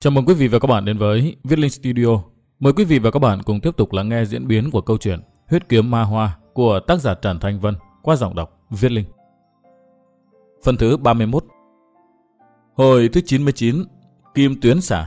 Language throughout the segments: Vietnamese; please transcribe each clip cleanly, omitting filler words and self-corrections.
Chào mừng quý vị và các bạn đến với Viết Linh Studio. Mời quý vị và các bạn cùng tiếp tục lắng nghe diễn biến của câu chuyện Huyết Kiếm Ma Hoa của tác giả Trần Thanh Vân qua giọng đọc Viết Linh. Phần thứ 31. Hồi thứ 99, Kim Tuyến Xả.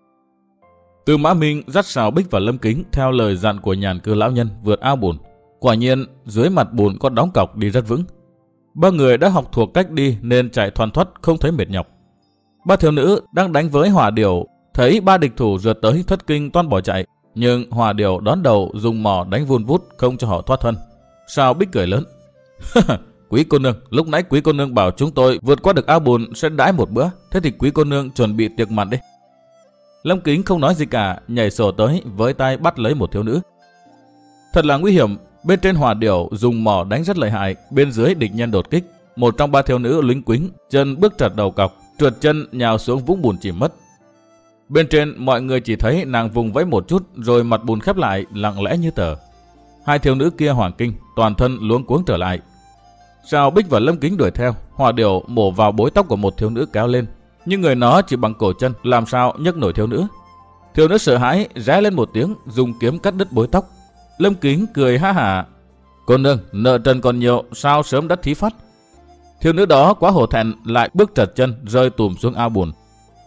Từ Mã Minh dắt Sào Bích và Lâm Kính theo lời dặn của nhàn cư lão nhân vượt ao bùn. Quả nhiên dưới mặt bùn có đóng cọc đi rất vững. Ba người đã học thuộc cách đi nên chạy thoăn thoắt không thấy mệt nhọc. Ba thiếu nữ đang đánh với Hỏa Điểu thấy ba địch thủ rượt tới thất kinh toan bỏ chạy, nhưng Hỏa Điểu đón đầu dùng mỏ đánh vun vút không cho họ thoát thân. Sào Bích cười lớn: Quý cô nương, lúc nãy quý cô nương bảo chúng tôi vượt qua được ao bùn sẽ đãi một bữa, thế thì quý cô nương chuẩn bị tiệc mặn đi. Lâm Kính không nói gì cả, nhảy sổ tới với tay bắt lấy một thiếu nữ. Thật là nguy hiểm, bên trên Hỏa Điểu dùng mỏ đánh rất lợi hại, bên dưới địch nhân đột kích. Một trong ba thiếu nữ lính quính chân bước trật đầu cọc, trượt chân nhào xuống vũng bùn chìm mất. Bên trên mọi người chỉ thấy nàng vùng vẫy một chút rồi mặt bùn khép lại lặng lẽ như tờ. Hai thiếu nữ kia hoảng kinh, toàn thân luống cuống trở lại. Sào Bích và Lâm Kính đuổi theo, Hỏa Điểu mổ vào bối tóc của một thiếu nữ kéo lên, nhưng người nó chỉ bằng cổ chân làm sao nhấc nổi thiếu nữ. Thiếu nữ sợ hãi ré lên một tiếng, dùng kiếm cắt đứt bối tóc. Lâm Kính cười ha hả: Cô nương, nợ trần còn nhiều, sao sớm đã thí phát. Thiếu nữ đó quá hổ thẹn lại bước trật chân rơi tùm xuống ao bùn.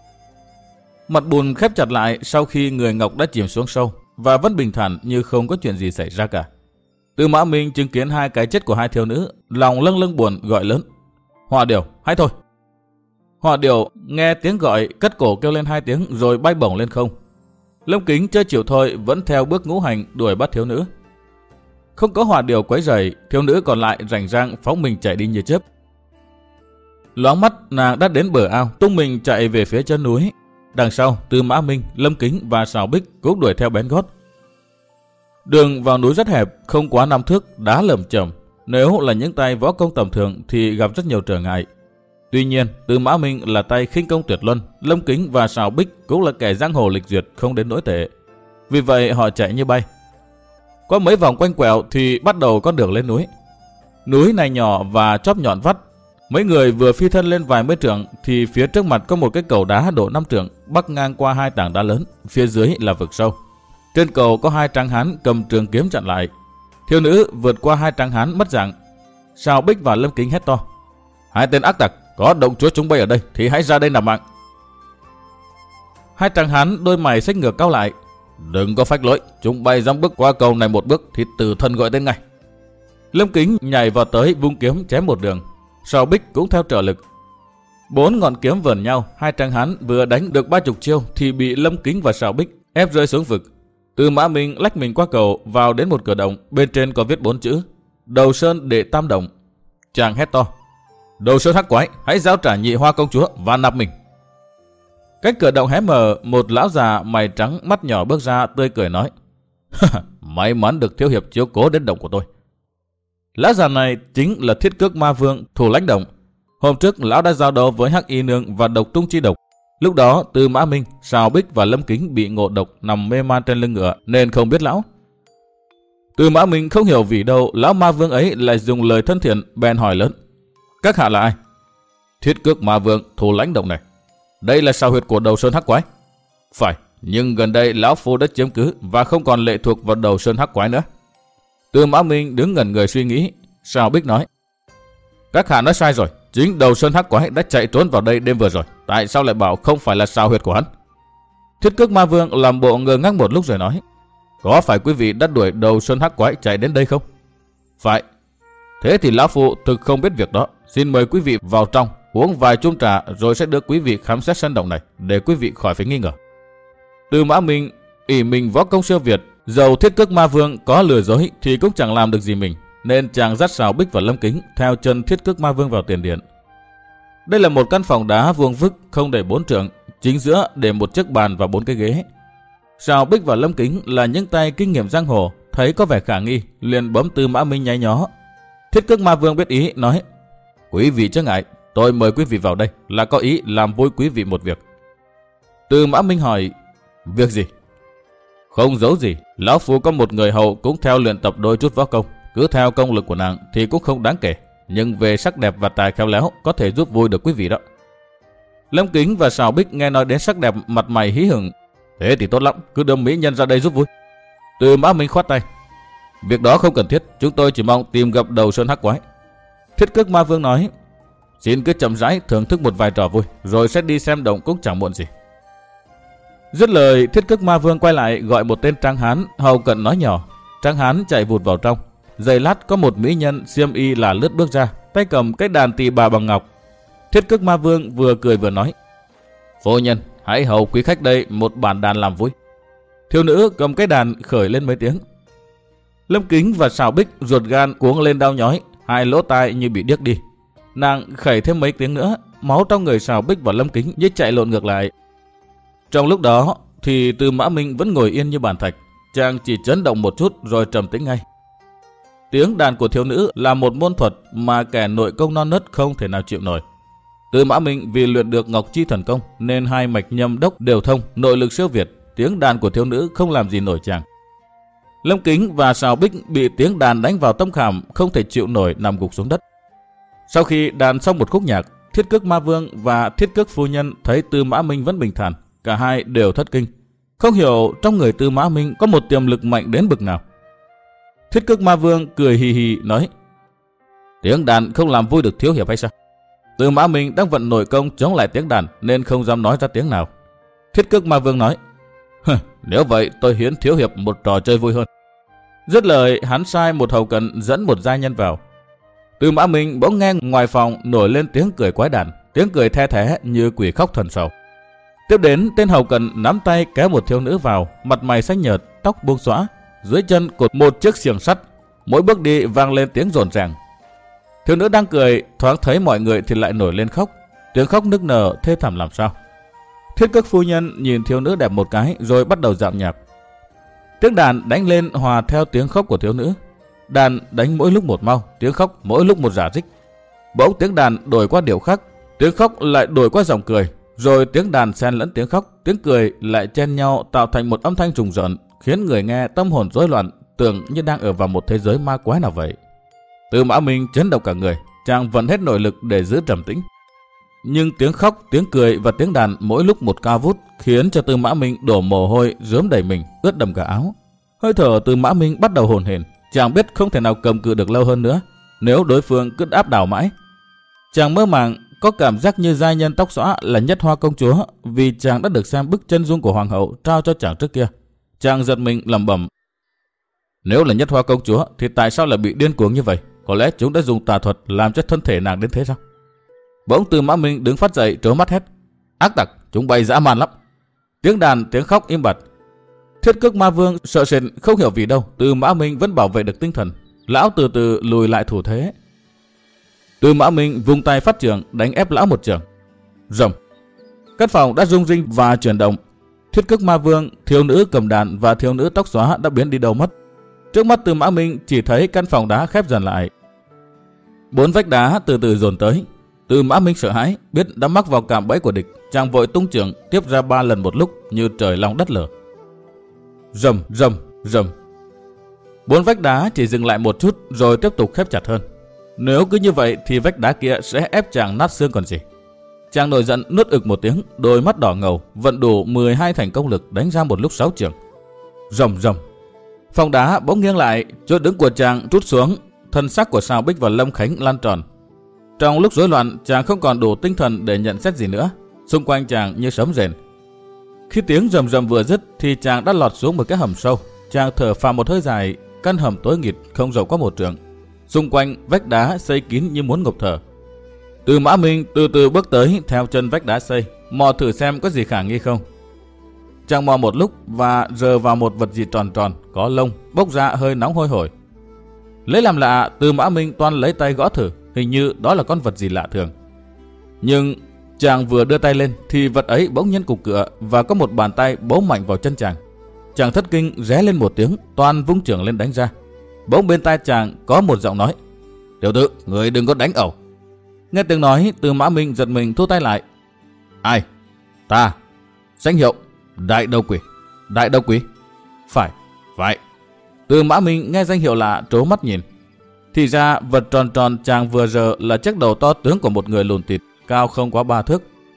Mặt bùn khép chặt lại sau khi người ngọc đã chìm xuống sâu và vẫn bình thản như không có chuyện gì xảy ra cả. Từ Mã Minh chứng kiến hai cái chết của hai thiếu nữ, lòng lâng lâng buồn gọi lớn: Hỏa Điểu, hãy thôi. Hỏa Điểu nghe tiếng gọi cất cổ kêu lên hai tiếng rồi bay bổng lên không. Lâm Kính chưa chịu thôi vẫn theo bước ngũ hành đuổi bắt thiếu nữ. Không có Hỏa Điểu quấy rầy, thiếu nữ còn lại rảnh rang phóng mình chạy đi như chớp. Loáng mắt nàng đã đến bờ ao, tung mình chạy về phía chân núi. Đằng sau, Từ Mã Minh, Lâm Kính và Sào Bích cũng đuổi theo bén gót. Đường vào núi rất hẹp, không quá 5 thước, đá lởm chởm. Nếu là những tay võ công tầm thường thì gặp rất nhiều trở ngại. Tuy nhiên, Từ Mã Minh là tay khinh công tuyệt luân, Lâm Kính và Sào Bích cũng là kẻ giang hồ lịch duyệt không đến nỗi tệ. Vì vậy họ chạy như bay. Qua mấy vòng quanh quẹo thì bắt đầu con đường lên núi. Núi này nhỏ và chóp nhọn vắt. Mấy người vừa phi thân lên vài mươi trượng thì phía trước mặt có một cái cầu đá độ 5 trượng bắc ngang qua hai tảng đá lớn, phía dưới là vực sâu. Trên cầu có hai tráng hán cầm trường kiếm chặn lại. Thiếu nữ vượt qua hai tráng hán mất dạng. Sào Bích và Lâm Kính hét to: Hai tên ác tặc, có động chúa chúng bay ở đây thì hãy ra đây nạp mạng. Hai tráng hán đôi mày xếch ngược cau lại: Đừng có phách lối, chúng bay dám bước qua cầu này một bước thì tử thần gọi tên ngay. Lâm Kính nhảy vào tới vung kiếm chém một đường. Sào Bích cũng theo trợ lực. 4 ngọn kiếm vờn nhau, hai tráng hán vừa đánh được 30 chiêu thì bị Lâm Kính và Sào Bích ép rơi xuống vực. Từ Mã Minh lách mình qua cầu vào đến một cửa động, bên trên có viết 4 chữ: Đầu Sơn Đệ Tam Động. Chàng hét to: Đầu Sơn hắc quái, hãy giao trả Nhị Hoa công chúa và nạp mình. Cách cửa động hé mở, một lão già mày trắng mắt nhỏ bước ra tươi cười nói: May mắn được thiếu hiệp chiếu cố đến động của tôi. Lão già này chính là Thiết Cước Ma Vương, thủ lãnh động. Hôm trước lão đã giao đấu với Hắc Y Nương và Độc Trung Chi Độc. Lúc đó Từ Mã Minh, Sào Bích và Lâm Kính bị ngộ độc nằm mê man trên lưng ngựa nên không biết lão. Từ Mã Minh không hiểu vì đâu lão Ma Vương ấy lại dùng lời thân thiện, bèn hỏi lớn: Các hạ là ai? Thiết Cước Ma Vương, thủ lãnh động này. Đây là sao huyệt của Đầu Sơn hắc quái. Phải, nhưng gần đây lão phu đã chiếm cứ và không còn lệ thuộc vào Đầu Sơn hắc quái nữa. Từ Mã Minh đứng ngẩn người suy nghĩ. Sào Bích nói: Các hạ nói sai rồi, chính Đầu Sơn hắc quái đã chạy trốn vào đây đêm vừa rồi, tại sao lại bảo không phải là sao huyệt của hắn? Thiết Cước Ma Vương làm bộ ngơ ngác một lúc rồi nói: Có phải quý vị đã đuổi Đầu Sơn hắc quái chạy đến đây không? Phải. Thế thì lão phu thực không biết việc đó, xin mời quý vị vào trong uống vài chung trà rồi sẽ đưa quý vị khám xét sân động này để quý vị khỏi phải nghi ngờ. Từ Mã Minh ỷ mình võ công siêu việt, dầu Thiết Cước Ma Vương có lừa dối thì cũng chẳng làm được gì mình, nên chàng dắt Sào Bích và Lâm Kính theo chân Thiết Cước Ma Vương vào tiền điện. Đây là một căn phòng đá vuông vức không đầy 4 trượng, chính giữa để một chiếc bàn và 4 cái ghế. Sào Bích và Lâm Kính là những tay kinh nghiệm giang hồ, thấy có vẻ khả nghi liền bấm Từ Mã Minh nháy nhó. Thiết Cước Ma Vương biết ý nói: Quý vị chớ ngại, tôi mời quý vị vào đây là có ý làm vui quý vị một việc. Từ Mã Minh hỏi: Việc gì? Không giấu gì, lão phu có một người hầu cũng theo luyện tập đôi chút võ công, cứ theo công lực của nàng thì cũng không đáng kể, nhưng về sắc đẹp và tài khéo léo có thể giúp vui được quý vị đó. Lâm Kính và Sào Bích nghe nói đến sắc đẹp mặt mày hí hửng. Thế thì tốt lắm, cứ đưa mỹ nhân ra đây giúp vui. Tư Mã Minh khoát tay. Việc đó không cần thiết, chúng tôi chỉ mong tìm gặp đầu sơn hắc quái. Thiết Cước Ma Vương nói. Xin cứ chậm rãi thưởng thức một vài trò vui, rồi sẽ đi xem động cũng chẳng muộn gì. Dứt lời, Thiết Cước Ma Vương quay lại gọi một tên tráng hán hầu cận nói nhỏ. Tráng hán chạy vụt vào trong. Giây lát có một mỹ nhân xiêm y là lướt bước ra, tay cầm cái đàn tỳ bà bằng ngọc. Thiết Cước Ma Vương vừa cười vừa nói. Phu nhân, hãy hầu quý khách đây một bản đàn làm vui. Thiếu nữ cầm cái đàn khởi lên mấy tiếng. Lâm Kính và Sào Bích ruột gan cuống lên đau nhói, hai lỗ tai như bị điếc đi. Nàng khẩy thêm mấy tiếng nữa, máu trong người Sào Bích và Lâm Kính như chạy lộn ngược lại. Trong lúc đó thì Tư Mã Minh vẫn ngồi yên như bàn thạch, chàng chỉ chấn động một chút rồi trầm tĩnh ngay. Tiếng đàn của thiếu nữ là một môn thuật mà kẻ nội công non nớt không thể nào chịu nổi. Tư Mã Minh vì luyện được Ngọc Chi thần công nên hai mạch nhâm đốc đều thông, nội lực siêu việt, tiếng đàn của thiếu nữ không làm gì nổi chàng. Lâm Kính và Sào Bích bị tiếng đàn đánh vào tâm khảm, không thể chịu nổi nằm gục xuống đất. Sau khi đàn xong một khúc nhạc, Thiết Cước Ma Vương và Thiết Cước phu nhân thấy Tư Mã Minh vẫn bình thản, cả hai đều thất kinh. Không hiểu trong người Tư Mã Minh có một tiềm lực mạnh đến bực nào. Thiết Cước Ma Vương cười hì hì nói. Tiếng đàn không làm vui được thiếu hiệp hay sao? Tư Mã Minh đang vận nội công chống lại tiếng đàn nên không dám nói ra tiếng nào. Thiết Cước Ma Vương nói. Nếu vậy tôi hiến thiếu hiệp một trò chơi vui hơn. Dứt lời, hắn sai một hầu cận dẫn một gia nhân vào. Tư Mã Minh bỗng nghe ngoài phòng nổi lên tiếng cười quái đản, tiếng cười the thé như quỷ khóc thần sầu. Tiếp đến, tên hầu cận nắm tay kéo một thiếu nữ vào, mặt mày xanh nhợt, tóc buông xõa, dưới chân cột một chiếc xiềng sắt, mỗi bước đi vang lên tiếng rộn ràng. Thiếu nữ đang cười, thoáng thấy mọi người thì lại nổi lên khóc, tiếng khóc nức nở thê thảm làm sao. Thiết Cước phu nhân nhìn thiếu nữ đẹp một cái rồi bắt đầu dạo nhạc. Tiếng đàn đánh lên hòa theo tiếng khóc của thiếu nữ. Đàn đánh mỗi lúc một mau, tiếng khóc mỗi lúc một rả rích. Bỗng tiếng đàn đổi qua điệu khác, tiếng khóc lại đổi qua giọng cười, rồi tiếng đàn xen lẫn tiếng khóc, tiếng cười lại chen nhau tạo thành một âm thanh rùng rợn, khiến người nghe tâm hồn rối loạn, tưởng như đang ở vào một thế giới ma quái nào vậy. Tư Mã Minh chấn động cả người, chàng vận hết nội lực để giữ trầm tĩnh. Nhưng tiếng khóc, tiếng cười và tiếng đàn mỗi lúc một cao vút, khiến cho Tư Mã Minh đổ mồ hôi rớm đầy mình, ướt đẫm cả áo. Hơi thở Tư Mã Minh bắt đầu hổn hển, chàng biết không thể nào cầm cự được lâu hơn nữa, nếu đối phương cứ áp đảo mãi. Chàng mơ màng có cảm giác như giai nhân tóc xõa là Nhất Hoa công chúa, vì chàng đã được xem bức chân dung của hoàng hậu trao cho chàng trước kia. Chàng giật mình lẩm bẩm. Nếu là Nhất Hoa công chúa thì tại sao lại bị điên cuồng như vậy? Có lẽ chúng đã dùng tà thuật làm cho thân thể nàng đến thế sao? Bỗng Tư Mã Minh đứng phát dậy trố mắt hét. Ác tặc, chúng bay dã man lắm. Tiếng đàn, tiếng khóc im bặt. Thiết Cước Ma Vương sợ sệt không hiểu vì đâu, Tư Mã Minh vẫn bảo vệ được tinh thần. Lão từ từ lùi lại thủ thế. Tư Mã Minh vung tay phát chưởng đánh ép lão một chưởng. Rầm. Căn phòng đã rung rinh và chuyển động. Thiết Cước Ma Vương, thiếu nữ cầm đàn và thiếu nữ tóc xóa đã biến đi đâu mất. Trước mắt Tư Mã Minh chỉ thấy căn phòng đá khép dần lại. 4 vách đá từ từ dồn tới. Tư Mã Minh sợ hãi, biết đã mắc vào cạm bẫy của địch, chàng vội tung chưởng tiếp ra 3 lần một lúc như trời long đất lở. Rầm rầm rầm. 4 vách đá chỉ dừng lại một chút rồi tiếp tục khép chặt hơn. Nếu cứ như vậy thì vách đá kia sẽ ép chàng nát xương còn gì. Chàng nổi giận nuốt ực một tiếng, đôi mắt đỏ ngầu, vận đủ 12 thành công lực đánh ra một lúc 6 chưởng. Rầm rầm. Phòng đá bỗng nghiêng lại, chỗ đứng của chàng trút xuống, thân xác của Sào Bích và Lâm Khánh lan tròn. Trong lúc rối loạn, chàng không còn đủ tinh thần để nhận xét gì nữa. Xung quanh chàng như sấm rền. Khi tiếng rầm rầm vừa dứt thì chàng đã lọt xuống một cái hầm sâu. Chàng thở phào một hơi dài, căn hầm tối nghịt không rộng quá 1 trượng. Xung quanh vách đá xây kín như muốn ngộp thở. Tư Mã Minh từ từ bước tới theo chân vách đá xây, mò thử xem có gì khả nghi không. Chàng mò một lúc và rờ vào một vật gì tròn tròn, có lông, bốc ra hơi nóng hôi hổi. Lấy làm lạ, Tư Mã Minh toan lấy tay gõ thử, hình như đó là con vật gì lạ thường. Nhưng chàng vừa đưa tay lên thì vật ấy bỗng nhiên cục cựa và có một bàn tay bấu mạnh vào chân chàng. Chàng thất kinh ré lên một tiếng, toan vung chưởng lên đánh ra. Bỗng bên tai chàng có một giọng nói. Tiểu tử, người đừng có đánh ẩu. Nghe tiếng nói, Tư Mã Minh giật mình thu tay lại. Ai? Ta. Danh hiệu Đại Đầu Quỷ. Đại Đầu Quỷ? Phải. Tư Mã Minh nghe danh hiệu lạ trố mắt nhìn. Thì ra vật tròn tròn chàng vừa giờ là chiếc đầu to tướng của một người lùn thịt, cao không quá 3 thước.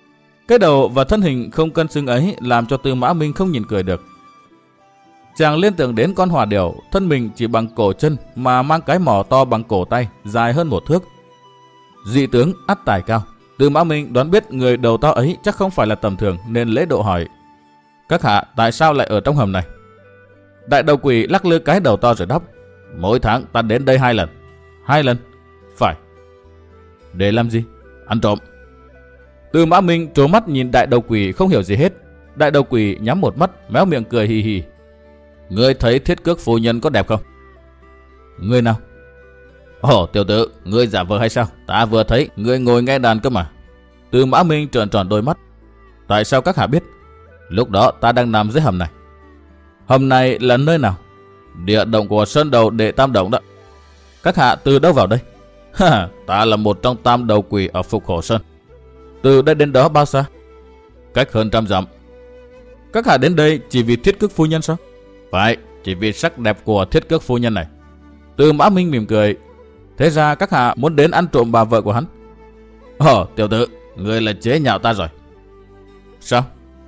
Cái đầu và thân hình không cân xứng ấy làm cho Tư Mã Minh không nhìn cười được. Chàng liên tưởng đến con hỏa điểu, thân mình chỉ bằng cổ chân mà mang cái mỏ to bằng cổ tay, dài hơn 1 thước. Dị tướng ắt tài cao. Tư Mã Minh đoán biết người đầu to ấy chắc không phải là tầm thường nên lễ độ hỏi: các hạ tại sao lại ở trong hầm này? Đại đầu quỷ lắc lư cái đầu to rồi đáp: mỗi tháng ta đến đây 2 lần. 2 lần? Phải. Để làm gì? Ăn trộm. Tư Mã Minh trố mắt nhìn đại đầu quỷ không hiểu gì hết. Đại đầu quỷ nhắm một mắt, méo miệng cười hì hì. Ngươi thấy Thiết Cước phu nhân có đẹp không? Ngươi nào? Ồ, tiểu tử, ngươi giả vờ hay sao? Ta vừa thấy ngươi ngồi nghe đàn cơ mà. Tư Mã Minh trợn tròn đôi mắt. Tại sao các hạ biết? Lúc đó ta đang nằm dưới hầm này. Hầm này là nơi nào? Địa động của Sơn Đầu Đệ Tam Động đó. Các hạ từ đâu vào đây? Ta là một trong 8 đầu quỷ ở Phục Hổ Sơn. Từ đây đến đó bao xa? Cách hơn 100 dặm. Các hạ đến đây chỉ vì Thiết Cước phu nhân sao? Phải, chỉ vì sắc đẹp của Thiết Cước phu nhân này. Tư Mã Minh mỉm cười. Thế ra các hạ muốn đến ăn trộm bà vợ của hắn? Ồ, tiểu tử, ngươi là chế nhạo ta rồi. Sao?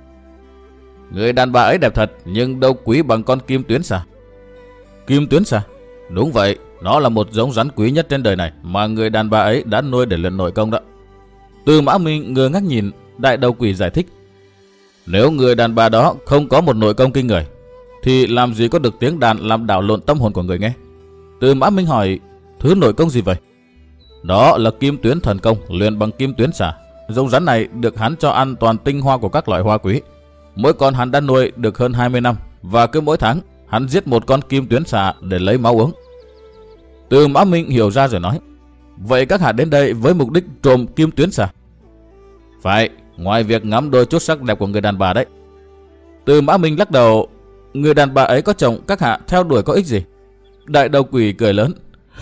Người đàn bà ấy đẹp thật, nhưng đâu quý bằng con kim tuyến xà. Kim tuyến xà? Đúng vậy, nó là một giống rắn quý nhất trên đời này mà người đàn bà ấy đã nuôi để luyện nội công đó. Tư Mã Minh ngơ ngác nhìn. Đại đầu quỷ giải thích: nếu người đàn bà đó không có một nội công kinh người thì làm gì có được tiếng đàn làm đảo lộn tâm hồn của người nghe. Tư Mã Minh hỏi: thứ nội công gì vậy? Đó là kim tuyến thần công luyện bằng kim tuyến xà. Giống rắn này được hắn cho ăn toàn tinh hoa của các loại hoa quý. Mỗi con hắn đã nuôi được hơn 20 năm và cứ mỗi tháng hắn giết một con kim tuyến xà để lấy máu uống. Tư Mã Minh hiểu ra rồi nói: vậy các hạ đến đây với mục đích trộm kim tuyến xà? Phải, ngoài việc ngắm đôi chút sắc đẹp của người đàn bà đấy. Tư Mã Minh lắc đầu: người đàn bà ấy có chồng, các hạ theo đuổi có ích gì? Đại đầu quỷ cười lớn: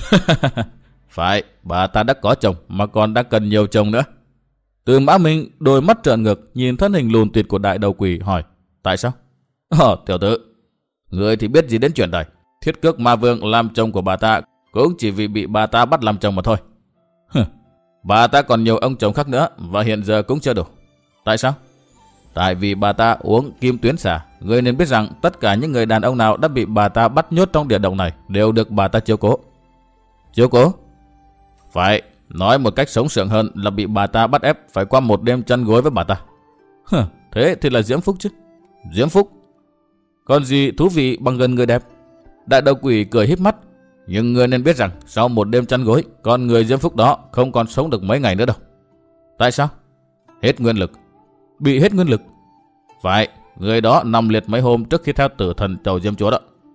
phải, bà ta đã có chồng mà còn đang cần nhiều chồng nữa. Tư Mã Minh đôi mắt trợn ngược nhìn thân hình lùn tuyệt của đại đầu quỷ hỏi: tại sao? Tiểu tử, người thì biết gì đến chuyện này? Thiết Cước ma vương làm chồng của bà ta cũng chỉ vì bị bà ta bắt làm chồng mà thôi. Bà ta còn nhiều ông chồng khác nữa và hiện giờ cũng chưa đủ. Tại sao? Tại vì bà ta uống kim tuyến xà. Người nên biết rằng tất cả những người đàn ông nào đã bị bà ta bắt nhốt trong địa động này đều được bà ta chiếu cố. Chiếu cố? Phải, nói một cách sống sượng hơn là bị bà ta bắt ép phải qua một đêm chăn gối với bà ta. Thế thì là diễm phúc chứ. Diễm phúc? Còn gì thú vị bằng gần người đẹp? Đại đầu quỷ cười híp mắt. Nhưng người nên biết rằng sau một đêm chăn gối, con người diễm phúc đó không còn sống được mấy ngày nữa đâu. Tại sao? Hết nguyên lực. Bị hết nguyên lực? Phải, người đó nằm liệt mấy hôm trước khi theo tử thần chầu diêm chúa đó.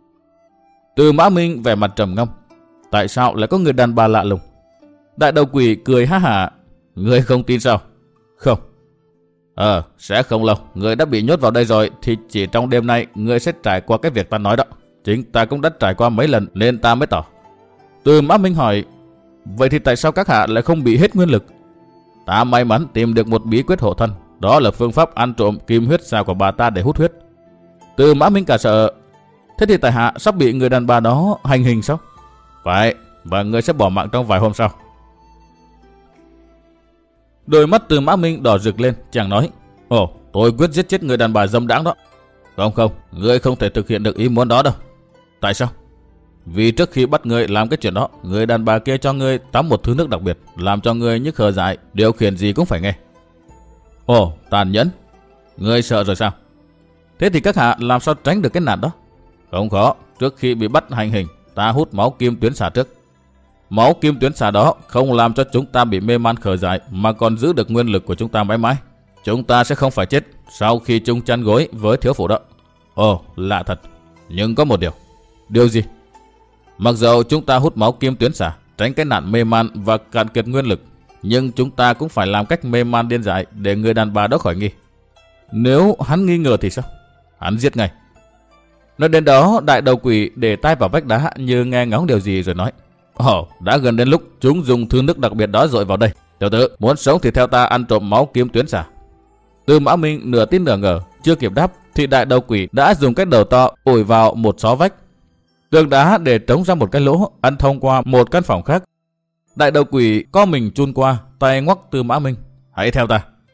Tư Mã Minh vẻ mặt trầm ngâm. Tại sao lại có người đàn bà lạ lùng? Đại đầu quỷ cười ha hả. Người không tin sao? Không. Sẽ không lâu. Người đã bị nhốt vào đây rồi thì chỉ trong đêm nay người sẽ trải qua cái việc ta nói đó. Chính ta cũng đã trải qua mấy lần nên ta mới tỏ. Tư Mã Minh hỏi: vậy thì tại sao các hạ lại không bị hết nguyên lực? Ta may mắn tìm được một bí quyết hộ thân. Đó là phương pháp ăn trộm kim huyết xà của bà ta để hút huyết. Tư Mã Minh cả sợ. Thế thì tại hạ sắp bị người đàn bà đó hành hình sao? Phải, và người sẽ bỏ mạng trong vài hôm sau. Đôi mắt Tư Mã Minh đỏ rực lên, chàng nói: ồ, tôi quyết giết chết người đàn bà dâm đãng đó. Không, ngươi không thể thực hiện được ý muốn đó đâu. Tại sao? Vì trước khi bắt ngươi làm cái chuyện đó, người đàn bà kia cho ngươi tắm một thứ nước đặc biệt, làm cho ngươi nhức hờ dại, điều khiển gì cũng phải nghe. Ồ, tàn nhẫn. Ngươi sợ rồi sao? Thế thì các hạ làm sao tránh được cái nạn đó? Không khó, trước khi bị bắt hành hình, ta hút máu kim tuyến xà trước. Máu kim tuyến xà đó không làm cho chúng ta bị mê man khờ dại, mà còn giữ được nguyên lực của chúng ta mãi mãi. Chúng ta sẽ không phải chết sau khi chung chăn gối với thiếu phụ đó. Ồ, lạ thật. Nhưng có một điều. Điều gì? Mặc dầu chúng ta hút máu kim tuyến xà, tránh cái nạn mê man và cạn kiệt nguyên lực, nhưng chúng ta cũng phải làm cách mê man điên dại để người đàn bà đó khỏi nghi. Nếu hắn nghi ngờ thì sao? Hắn giết ngay. Nói đến đó, đại đầu quỷ để tay vào vách đá như nghe ngóng điều gì rồi nói: ồ, đã gần đến lúc chúng dùng thứ nước đặc biệt đó dội vào đây. Tiểu tử, muốn sống thì theo ta ăn trộm máu kim tuyến xà. Tư Mã Minh nửa tin nửa ngờ, chưa kịp đáp thì đại đầu quỷ đã dùng cái đầu to ủi vào một xó vách. Tường đá để trống ra một cái lỗ ăn thông qua một căn phòng khác. Đại đầu quỷ co mình chun qua, tay ngoắc Tư Mã Minh: hãy theo ta.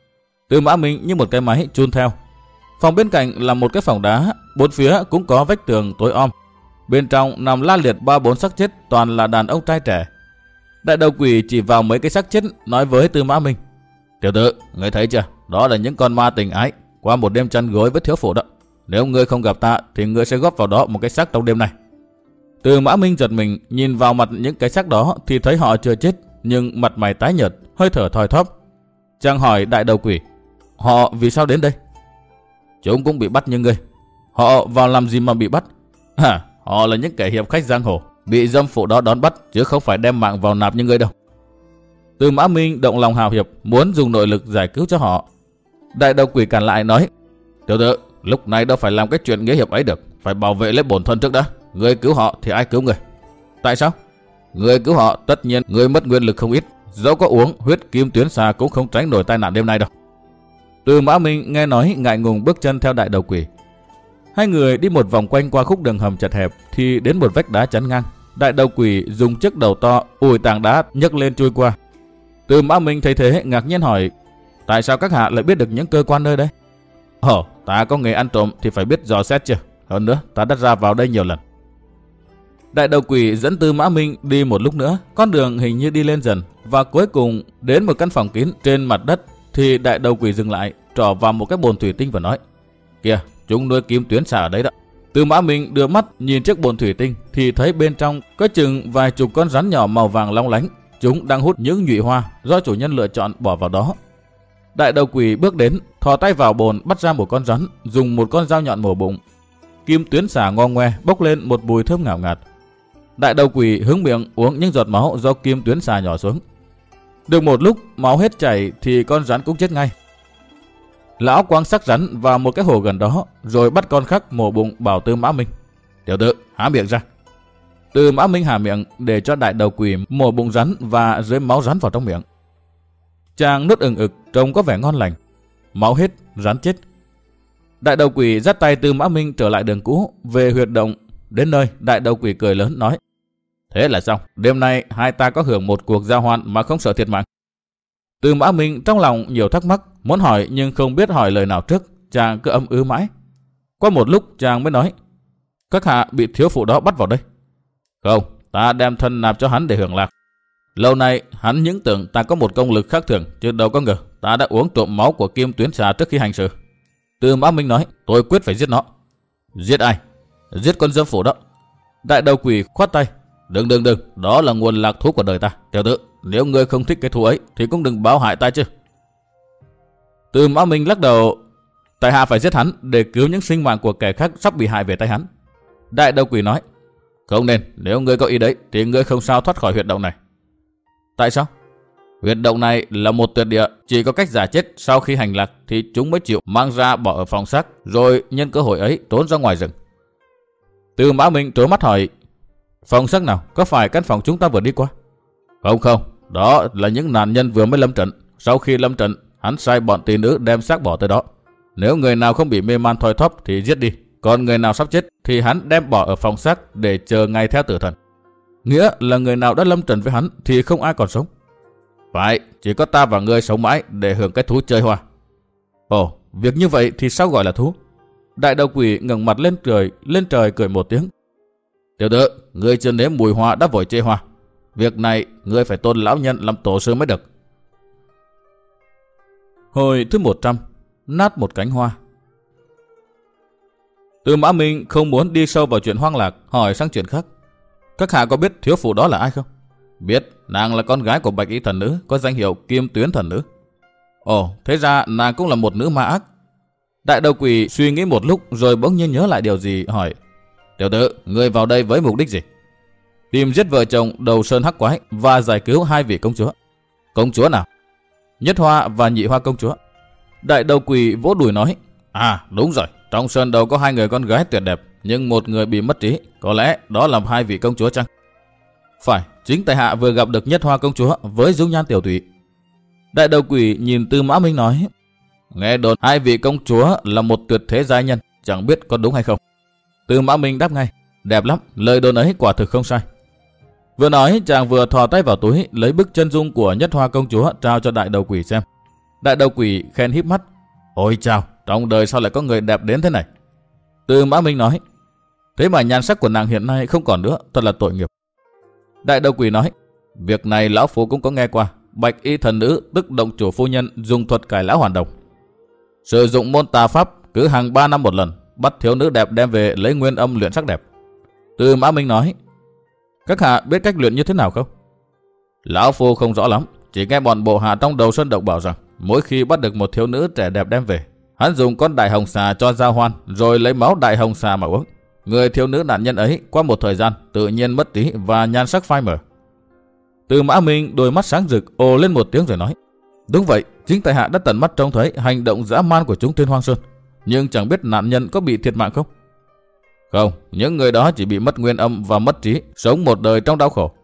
Tư Mã Minh như một cái máy chun theo. Phòng bên cạnh là một cái phòng đá, bốn phía cũng có vách tường tối om. Bên trong nằm la liệt 3-4 xác chết toàn là đàn ông trai trẻ. Đại đầu quỷ chỉ vào mấy cái xác chết nói với Tư Mã Minh: "Tiểu tử, ngươi thấy chưa? Đó là những con ma tình ái qua một đêm chăn gối với thiếu phụ đó. Nếu ngươi không gặp ta thì ngươi sẽ góp vào đó một cái xác trong đêm này." Tư Mã Minh giật mình, nhìn vào mặt những cái xác đó thì thấy họ chưa chết, nhưng mặt mày tái nhợt, hơi thở thoi thóp. Chàng hỏi đại đầu quỷ: "Họ vì sao đến đây?" "Chúng cũng bị bắt như ngươi." "Họ vào làm gì mà bị bắt?" Họ là những kẻ hiệp khách giang hồ, bị dâm phụ đó đón bắt, chứ không phải đem mạng vào nạp như ngươi đâu." Tư Mã Minh động lòng hào hiệp, muốn dùng nội lực giải cứu cho họ. Đại đầu quỷ cản lại nói: "Tiểu tử, lúc này đâu phải làm cái chuyện nghĩa hiệp ấy được, phải bảo vệ lấy bổn thân trước đã. Ngươi cứu họ thì ai cứu ngươi?" "Tại sao?" "Ngươi cứu họ, tất nhiên ngươi mất nguyên lực không ít, dẫu có uống huyết kim tuyến xà cũng không tránh nổi tai nạn đêm nay đâu." Tư Mã Minh nghe nói ngại ngùng bước chân theo đại đầu quỷ. Hai người đi một vòng quanh qua khúc đường hầm chật hẹp thì đến một vách đá chắn ngang. Đại đầu quỷ dùng chiếc đầu to ủi tảng đá nhấc lên chui qua. Tư Mã Minh thấy thế ngạc nhiên hỏi: "Tại sao các hạ lại biết được những cơ quan nơi đây?" Ta có nghề ăn trộm thì phải biết dò xét chưa? Hơn nữa, ta đã ra vào đây nhiều lần." Đại đầu quỷ dẫn Tư Mã Minh đi một lúc nữa, con đường hình như đi lên dần, và cuối cùng đến một căn phòng kín trên mặt đất thì đại đầu quỷ dừng lại, trỏ vào một cái bồn thủy tinh và nói: "Kìa, chúng nuôi kim tuyến xà ở đấy đó." Tư Mã Minh đưa mắt nhìn chiếc bồn thủy tinh thì thấy bên trong có chừng vài chục con rắn nhỏ màu vàng long lánh, chúng đang hút những nhụy hoa do chủ nhân lựa chọn bỏ vào đó. Đại đầu quỷ bước đến, thò tay vào bồn bắt ra một con rắn, dùng một con dao nhọn mổ bụng. Kim tuyến xà ngo ngoe bốc lên một mùi thơm ngào ngạt. Đại đầu quỷ hứng miệng uống những giọt máu do kim tuyến xà nhỏ xuống. Được một lúc máu hết chảy thì con rắn cũng chết ngay. Lão quăng xác rắn vào một cái hồ gần đó, rồi bắt con khác mổ bụng, bảo Tư Mã Minh: "Tiểu tử, há miệng ra." Tư Mã Minh há miệng để cho đại đầu quỷ mổ bụng rắn và rưới máu rắn vào trong miệng. Chàng nuốt ừng ực, trông có vẻ ngon lành. Máu hết, rắn chết. Đại đầu quỷ dắt tay Tư Mã Minh trở lại đường cũ, về huyệt động. Đến nơi, đại đầu quỷ cười lớn nói: "Thế là xong, đêm nay hai ta có hưởng một cuộc giao hoan mà không sợ thiệt mạng." Tư Mã Minh trong lòng nhiều thắc mắc, muốn hỏi nhưng không biết hỏi lời nào trước, chàng cứ ấp ứ mãi. Qua một lúc chàng mới nói: "Các hạ bị thiếu phụ đó bắt vào đây." "Không, ta đem thân nạp cho hắn để hưởng lạc. Lâu nay hắn những tưởng ta có một công lực khác thường, chứ đâu có ngờ ta đã uống trộm máu của kim tuyến xà trước khi hành sự." Tư Mã Minh nói: "Tôi quyết phải giết nó." "Giết ai?" "Giết con dâm phụ đó." Đại đầu quỷ khoát tay: Đừng, đó là nguồn lạc thú của đời ta. Tiểu tử, nếu ngươi không thích cái thú ấy thì cũng đừng báo hại ta chứ." Tư Mã Minh lắc đầu: "Tại hạ phải giết hắn để cứu những sinh mạng của kẻ khác sắp bị hại về tay hắn." Đại đầu quỷ nói: "Không nên, nếu ngươi có ý đấy thì ngươi không sao thoát khỏi huyệt động này." "Tại sao?" "Huyệt động này là một tuyệt địa, chỉ có cách giả chết sau khi hành lạc thì chúng mới chịu mang ra bỏ ở phòng xác, rồi nhân cơ hội ấy trốn ra ngoài rừng." Tư Mã Minh trố mắt hỏi: "Phòng xác nào? Có phải căn phòng chúng ta vừa đi qua?" Không, đó là những nạn nhân vừa mới lâm trận. Sau khi lâm trận, hắn sai bọn tỷ nữ đem xác bỏ tới đó. Nếu người nào không bị mê man thoi thóp thì giết đi, còn người nào sắp chết thì hắn đem bỏ ở phòng xác để chờ ngày theo tử thần. Nghĩa là người nào đã lâm trận với hắn thì không ai còn sống. Phải, chỉ có ta và ngươi sống mãi để hưởng cái thú chơi hoa. Ồ, việc như vậy thì sao gọi là thú? Đại đầu quỷ ngẩng mặt lên trời cười một tiếng: "Tiểu tử, ngươi chưa nếm mùi hoa đã vội chê hoa. Việc này ngươi phải tôn lão nhân làm tổ sư mới được." Hồi thứ 100, nát một cánh hoa. Tư Mã Minh không muốn đi sâu vào chuyện hoang lạc, hỏi sang chuyện khác: "Các hạ có biết thiếu phụ đó là ai không?" "Biết, nàng là con gái của Bạch Y thần nữ, có danh hiệu Kim Tuyến thần nữ." "Ồ, thế ra nàng cũng là một nữ ma ác." Đại đầu quỷ suy nghĩ một lúc rồi bỗng nhiên nhớ lại điều gì, hỏi: "Tiểu tử, ngươi vào đây với mục đích gì?" "Tìm giết vợ chồng Đầu Sơn Hắc Quái và giải cứu hai vị công chúa." "Công chúa nào?" "Nhất Hoa và Nhị Hoa công chúa." Đại đầu quỷ vỗ đùi nói: "À, đúng rồi, trong sơn đầu có hai người con gái tuyệt đẹp, nhưng một người bị mất trí, có lẽ đó là hai vị công chúa chăng?" "Phải, chính tại hạ vừa gặp được Nhất Hoa công chúa với dung nhan tiểu tụy." Đại đầu quỷ nhìn Tư Mã Minh nói: "Nghe đồn hai vị công chúa là một tuyệt thế giai nhân, chẳng biết có đúng hay không?" Tư Mã Minh đáp ngay: "Đẹp lắm, lời đồn ấy quả thực không sai." Vừa nói chàng vừa thò tay vào túi lấy bức chân dung của Nhất Hoa công chúa trao cho đại đầu quỷ xem. Đại đầu quỷ khen híp mắt. Ôi chao, trong đời sao lại có người đẹp đến thế này? Tư Mã Minh nói. Thế mà nhan sắc của nàng hiện nay không còn nữa, thật là tội nghiệp. Đại đầu quỷ nói. Việc này lão phu cũng có nghe qua. Bạch y thần nữ tức động chủ phu nhân dùng thuật cải lão hoàn đồng. Sử dụng môn tà pháp cứ hàng 3 năm một lần, bắt thiếu nữ đẹp đem về lấy nguyên âm luyện sắc đẹp. Tư Mã Minh nói. Các hạ biết cách luyện như thế nào không? Lão phu không rõ lắm, chỉ nghe bọn bộ hạ trong đầu sơn động bảo rằng mỗi khi bắt được một thiếu nữ trẻ đẹp đem về, hắn dùng con đại hồng xà cho giao hoan, rồi lấy máu đại hồng xà mà uống. Người thiếu nữ nạn nhân ấy qua một thời gian tự nhiên mất trí và nhan sắc phai mờ. Tư Mã Minh đôi mắt sáng rực ồ lên một tiếng rồi nói. Đúng vậy, chính tại hạ đã tận mắt trông thấy hành động dã man của chúng trên Hoang Sơn, nhưng chẳng biết nạn nhân có bị thiệt mạng không? Không, những người đó chỉ bị mất nguyên âm và mất trí, sống một đời trong đau khổ.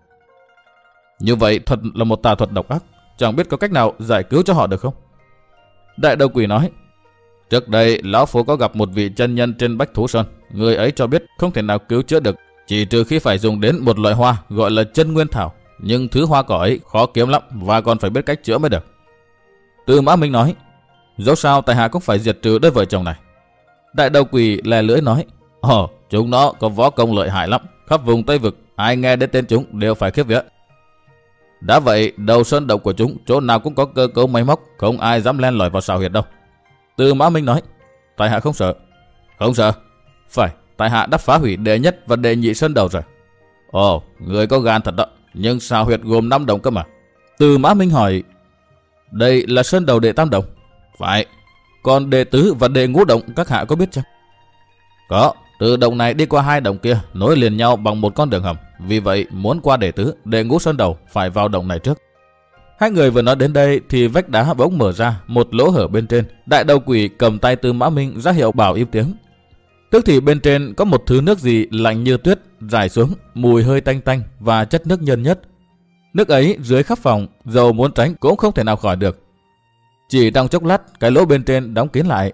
Như vậy thật là một tà thuật độc ác, chẳng biết có cách nào giải cứu cho họ được không? Đại đầu quỷ nói. Trước đây lão phu có gặp một vị chân nhân trên Bách Thú Sơn, người ấy cho biết không thể nào cứu chữa được, chỉ trừ khi phải dùng đến một loại hoa gọi là chân nguyên thảo, nhưng thứ hoa cỏ ấy khó kiếm lắm và còn phải biết cách chữa mới được. Tư Mã Minh nói. Dẫu sao tại hạ cũng phải diệt trừ đôi vợ chồng này. Đại đầu quỷ lè lưỡi nói. Ồ, chúng nó có võ công lợi hại lắm, khắp vùng Tây Vực ai nghe đến tên chúng đều phải khiếp vía. Đã vậy, đầu sơn động của chúng chỗ nào cũng có cơ cấu máy móc, không ai dám len lỏi vào sào huyệt đâu. Tư Mã Minh nói. Tại hạ không sợ. Không sợ? Phải, tại hạ đã phá hủy đệ nhất và đệ nhị sơn đầu rồi. Ồ, người có gan thật đó, nhưng sào huyệt gồm 5 động cơ mà. Tư Mã Minh hỏi. Đây là sơn đầu đệ tam động? Phải. Còn đệ tứ và đệ ngũ động các hạ có biết chăng? Có, từ động này đi qua 2 động kia nối liền nhau bằng một con đường hầm. Vì vậy muốn qua đệ tứ, đệ ngũ sơn đầu phải vào động này trước. Hai người vừa nói đến đây thì vách đá bỗng mở ra một lỗ hở bên trên. Đại đầu quỷ cầm tay Tư Mã Minh ra hiệu bảo im tiếng. Tức thì bên trên có một thứ nước gì lạnh như tuyết rải xuống, mùi hơi tanh tanh và chất nước nhân nhất. Nước ấy dưới khắp phòng, dầu muốn tránh cũng không thể nào khỏi được. Chỉ trong chốc lát, cái lỗ bên trên đóng kín lại.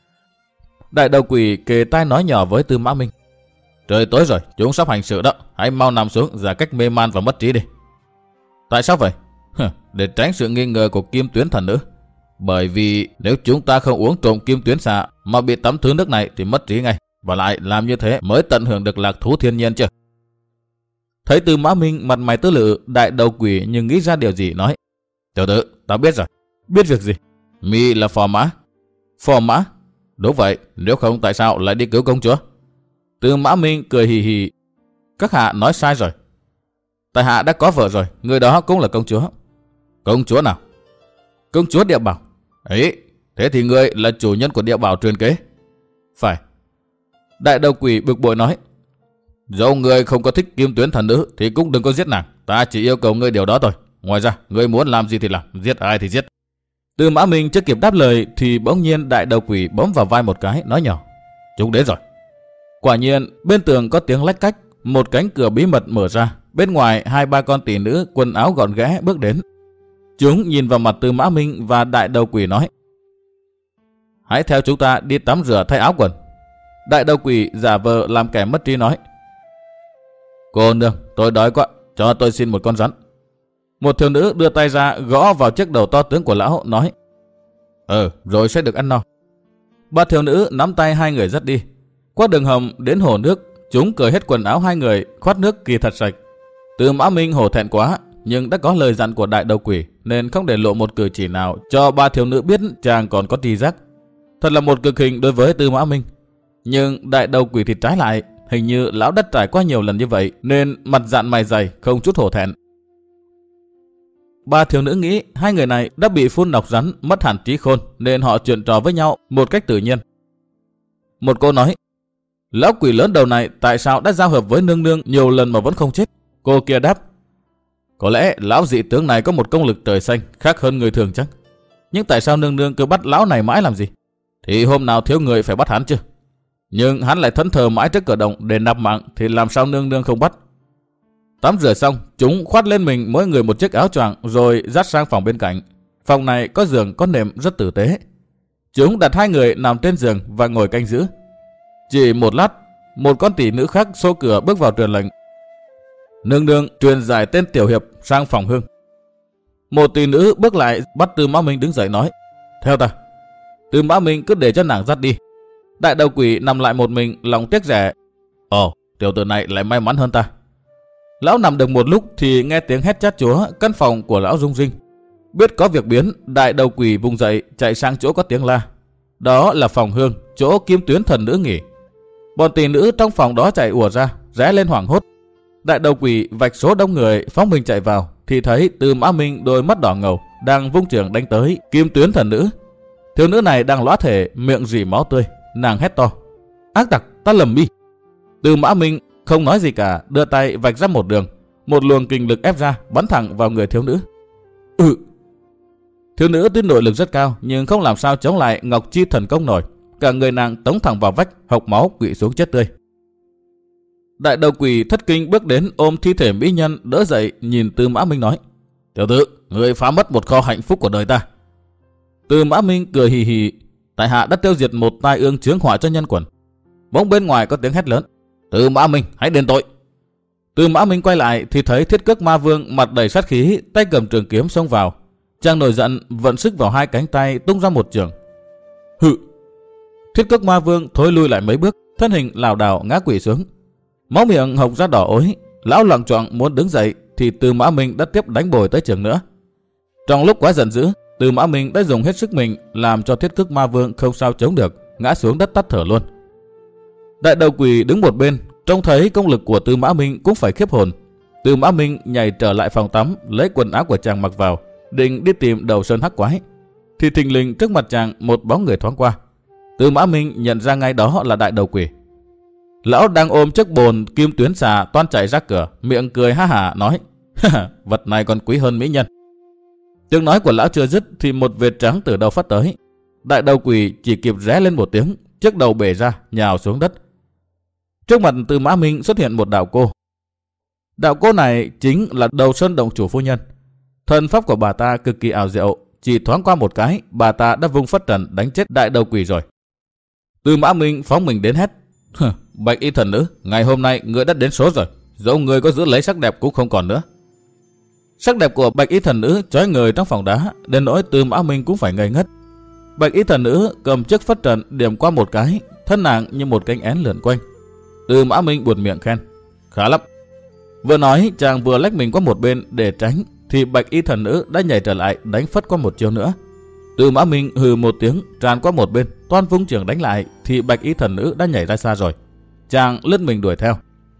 Đại đầu quỷ kề tai nói nhỏ với Tư Mã Minh. Trời tối rồi, chúng sắp hành sự đó, hãy mau nằm xuống giả cách mê man và mất trí đi. Tại sao vậy? Để tránh sự nghi ngờ của Kim Tuyến thần nữ. Bởi vì nếu chúng ta không uống trộm Kim Tuyến xạ mà bị tắm thứ nước này thì mất trí ngay. Và lại làm như thế mới tận hưởng được lạc thú thiên nhiên chưa? Thấy Tư Mã Minh mặt mày tư lự, đại đầu quỷ nhưng nghĩ ra điều gì nói. Tiểu tử, ta biết rồi. Biết việc gì? Mi là phò mã. Phò mã? Đúng vậy, nếu không tại sao lại đi cứu công chúa? Tư Mã Minh cười hì hì. Các hạ nói sai rồi. Tại hạ đã có vợ rồi, người đó cũng là công chúa. Công chúa nào? Công chúa Địa Bảo. Ấy, thế thì ngươi là chủ nhân của Địa Bảo truyền kế. Phải. Đại đầu quỷ bực bội nói. Dẫu ngươi không có thích Kim Tuyến thần nữ thì cũng đừng có giết nàng. Ta chỉ yêu cầu ngươi điều đó thôi. Ngoài ra, ngươi muốn làm gì thì làm, giết ai thì giết. Tư Mã Minh chưa kịp đáp lời thì bỗng nhiên đại đầu quỷ bấm vào vai một cái, nói nhỏ. Chúng đến rồi. Quả nhiên, bên tường có tiếng lách cách, một cánh cửa bí mật mở ra. Bên ngoài 2-3 con tỷ nữ quần áo gọn ghẽ bước đến. Chúng nhìn vào mặt Tư Mã Minh và đại đầu quỷ nói. Hãy theo chúng ta đi tắm rửa thay áo quần. Đại đầu quỷ giả vờ làm kẻ mất trí nói. Cô nương, tôi đói quá, cho tôi xin một con rắn. Một thiếu nữ đưa tay ra gõ vào chiếc đầu to tướng của lão, nói. Rồi sẽ được ăn no. Ba thiếu nữ nắm tay hai người dắt đi. Qua đường hầm đến hồ nước, chúng cởi hết quần áo hai người, khoát nước kỳ thật sạch. Tư Mã Minh hổ thẹn quá, nhưng đã có lời dặn của đại đầu quỷ nên không để lộ một cử chỉ nào cho ba thiếu nữ biết chàng còn có tri giác. Thật là một cực hình đối với Tư Mã Minh. Nhưng đại đầu quỷ thì trái lại, hình như lão đã trải qua nhiều lần như vậy nên mặt dạn mày dày, không chút hổ thẹn. Ba thiếu nữ nghĩ hai người này đã bị phun độc rắn, mất hẳn trí khôn nên họ chuyện trò với nhau một cách tự nhiên. Một cô nói, lão quỷ lớn đầu này tại sao đã giao hợp với nương nương nhiều lần mà vẫn không chết? Cô kia đáp, có lẽ lão dị tướng này có một công lực trời xanh khác hơn người thường chắc. Nhưng tại sao nương nương cứ bắt lão này mãi làm gì? Thì hôm nào thiếu người phải bắt hắn chứ. Nhưng hắn lại thẫn thờ mãi trước cửa động để nạp mạng thì làm sao nương nương không bắt? Tắm rửa xong, chúng khoát lên mình mỗi người một chiếc áo choàng rồi dắt sang phòng bên cạnh. Phòng này có giường có nệm rất tử tế. Chúng đặt hai người nằm trên giường và ngồi canh giữ. Chỉ một lát, một con tỷ nữ khác xô cửa bước vào truyền lệnh. Nương nương truyền giải tên tiểu hiệp sang phòng Hương. Một tỷ nữ bước lại bắt Tư Mã Minh đứng dậy nói, theo ta. Tư Mã Minh cứ để cho nàng dắt đi. Đại đầu quỷ nằm lại một mình, lòng tiếc rẻ. Ồ, tiểu tử này lại may mắn hơn ta. Lão nằm được một lúc thì nghe tiếng hét chát chúa, căn phòng của lão rung rinh. Biết có việc biến, đại đầu quỷ vùng dậy chạy sang chỗ có tiếng la. Đó là phòng Hương, chỗ Kim Tuyến thần nữ nghỉ. Bọn tỷ nữ trong phòng đó chạy ùa ra, rẽ lên hoảng hốt. Đại đầu quỷ vạch số đông người phóng mình chạy vào, thì thấy Tư Mã Minh đôi mắt đỏ ngầu đang vung trường đánh tới Kim Tuyến thần nữ. Thiếu nữ này đang lõa thể, miệng rỉ máu tươi, nàng hét to: ác tặc, ta lầm mi. Tư Mã Minh không nói gì cả, đưa tay vạch ra một đường, một luồng kình lực ép ra, bắn thẳng vào người thiếu nữ. Thiếu nữ tuy nội lực rất cao, nhưng không làm sao chống lại Ngọc Chi thần công nổi. Cả người nàng tống thẳng vào vách, hộc máu quỵ xuống chết tươi. Đại đầu quỷ thất kinh bước đến ôm thi thể mỹ nhân đỡ dậy, nhìn Tư Mã Minh nói: tiểu tử, người phá mất một kho hạnh phúc của đời ta. Tư Mã Minh cười hì hì: tại hạ đã tiêu diệt một tai ương chướng họa cho nhân quần. Bỗng bên ngoài có tiếng hét lớn: Tư Mã Minh, hãy đền tội. Tư Mã Minh quay lại thì thấy Thiết Cước Ma Vương mặt đầy sát khí, tay cầm trường kiếm xông vào. Chàng nổi giận, vận sức vào hai cánh tay tung ra một trường. Hự! Thiết Cước Ma Vương thối lui lại mấy bước, thân hình lảo đảo ngã quỵ xuống. Máu miệng hộc ra đỏ ối, lão loạng choạng muốn đứng dậy thì Tư Mã Minh đã tiếp đánh bồi tới trường nữa. Trong lúc quá giận dữ, Tư Mã Minh đã dùng hết sức mình làm cho Thiết Cước Ma Vương không sao chống được, ngã xuống đất tắt thở luôn. Đại đầu quỷ đứng một bên, trông thấy công lực của Tư Mã Minh cũng phải khiếp hồn. Tư Mã Minh nhảy trở lại phòng tắm, lấy quần áo của chàng mặc vào, định đi tìm Đầu Sơn Hắc Quái, thì thình lình trước mặt chàng một bóng người thoáng qua. Tư Mã Minh nhận ra ngay đó là đại đầu quỷ. Lão đang ôm chiếc bồn kim tuyến xà toan chạy ra cửa, miệng cười ha hả nói: vật này còn quý hơn mỹ nhân. Tiếng nói của lão chưa dứt thì một vệt trắng từ đầu phát tới. Đại đầu quỷ chỉ kịp ré lên một tiếng, chiếc đầu bể ra, nhào xuống đất. Trước mặt Tư Mã Minh xuất hiện một đạo cô. Đạo cô này chính là Đầu Sơn động chủ phu nhân. Thân pháp của bà ta cực kỳ ảo diệu, chỉ thoáng qua một cái, bà ta đã vung phất trần đánh chết đại đầu quỷ rồi. Tư Mã Minh phóng mình đến hét: Bạch y thần nữ, ngày hôm nay ngươi đã đến số rồi, dẫu ngươi có giữ lấy sắc đẹp cũng không còn nữa. Sắc đẹp của Bạch y thần nữ chói người trong phòng đá, đến nỗi Tư Mã Minh cũng phải ngây ngất. Bạch y thần nữ cầm chiếc phất trần điểm qua một cái, thân nàng như một cánh én lượn quanh. Tư Mã Minh buột miệng khen: khá lắm. Vừa nói chàng vừa lách mình qua một bên để tránh, thì Bạch y thần nữ đã nhảy trở lại đánh phất qua một chiêu nữa. Tư Mã Minh hừ một tiếng tràn qua một bên, toan vung trường đánh lại thì Bạch y thần nữ đã nhảy ra xa rồi. Chàng lướt mình đuổi theo.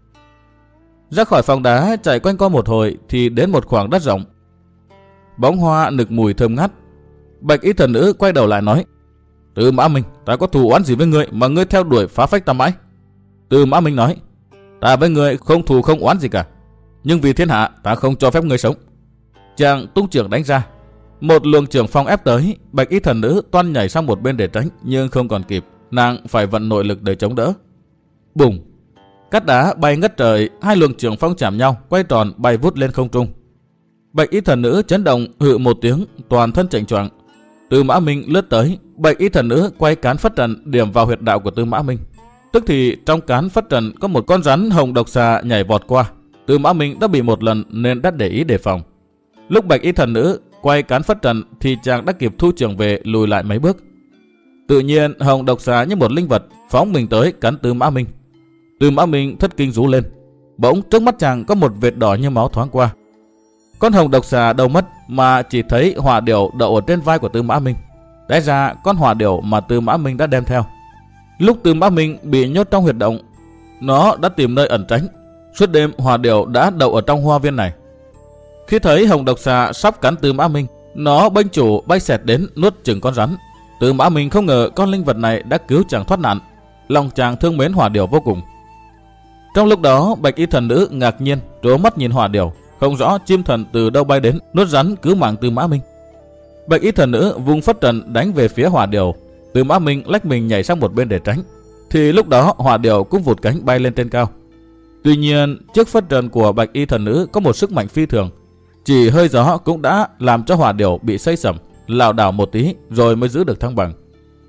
Ra khỏi phòng đá chạy quanh co một hồi thì đến một khoảng đất rộng. Bóng hoa nực mùi thơm ngát. Bạch y thần nữ quay đầu lại nói: Tư Mã Minh, ta có thù oán gì với ngươi mà ngươi theo đuổi phá phách ta mãi? Tư Mã Minh nói: ta với ngươi không thù không oán gì cả, nhưng vì thiên hạ ta không cho phép ngươi sống. Chàng tung trường đánh ra. Một luồng trường phong ép tới, Bạch y thần nữ toan nhảy sang một bên để tránh, nhưng không còn kịp, nàng phải vận nội lực để chống đỡ. Bùng! Cát đá bay ngất trời, hai luồng trường phong chạm nhau, quay tròn bay vút lên không trung. Bạch y thần nữ chấn động hự một tiếng, toàn thân chạnh choạng. Tư Mã Minh lướt tới, Bạch y thần nữ quay cán phất trần điểm vào huyệt đạo của Tư Mã Minh. Tức thì trong cán phất trần có một con rắn hồng độc xà nhảy vọt qua. Tư Mã Minh đã bị một lần nên đã để ý đề phòng. Lúc Bạch y thần nữ quay cán phất trần thì chàng đã kịp thu trường về, lùi lại mấy bước. Tự nhiên hồng độc xà như một linh vật phóng mình tới cắn Tư Mã Minh. Tư Mã Minh thất kinh rú lên. Bỗng trước mắt chàng có một vệt đỏ như máu thoáng qua. Con hồng độc xà đâu mất mà chỉ thấy hỏa điểu đậu ở trên vai của Tư Mã Minh. Té ra con hỏa điểu mà Tư Mã Minh đã đem theo. Lúc Tư Mã Minh bị nhốt trong huyệt động, nó đã tìm nơi ẩn tránh. Suốt đêm hỏa điểu đã đậu ở trong hoa viên này. Khi thấy hồng độc xà sắp cắn Tư Mã Minh, nó bênh chủ bay xẹt đến nuốt chửng con rắn. Tư Mã Minh không ngờ con linh vật này đã cứu chàng thoát nạn. Lòng chàng thương mến hỏa điểu vô cùng. Trong lúc đó Bạch y thần nữ ngạc nhiên trố mắt nhìn hỏa điểu, không rõ chim thần từ đâu bay đến nuốt rắn cứu mạng Tư Mã Minh. Bạch y thần nữ vung phất trần đánh về phía hỏa điểu. Tư Mã Minh lách mình nhảy sang một bên để tránh. Thì lúc đó hỏa điểu cũng vụt cánh bay lên trên cao. Tuy nhiên chiếc phất trần của Bạch y thần nữ có một sức mạnh phi thường. Chỉ hơi gió cũng đã làm cho hỏa điểu bị xây sẩm, lảo đảo một tí rồi mới giữ được thăng bằng.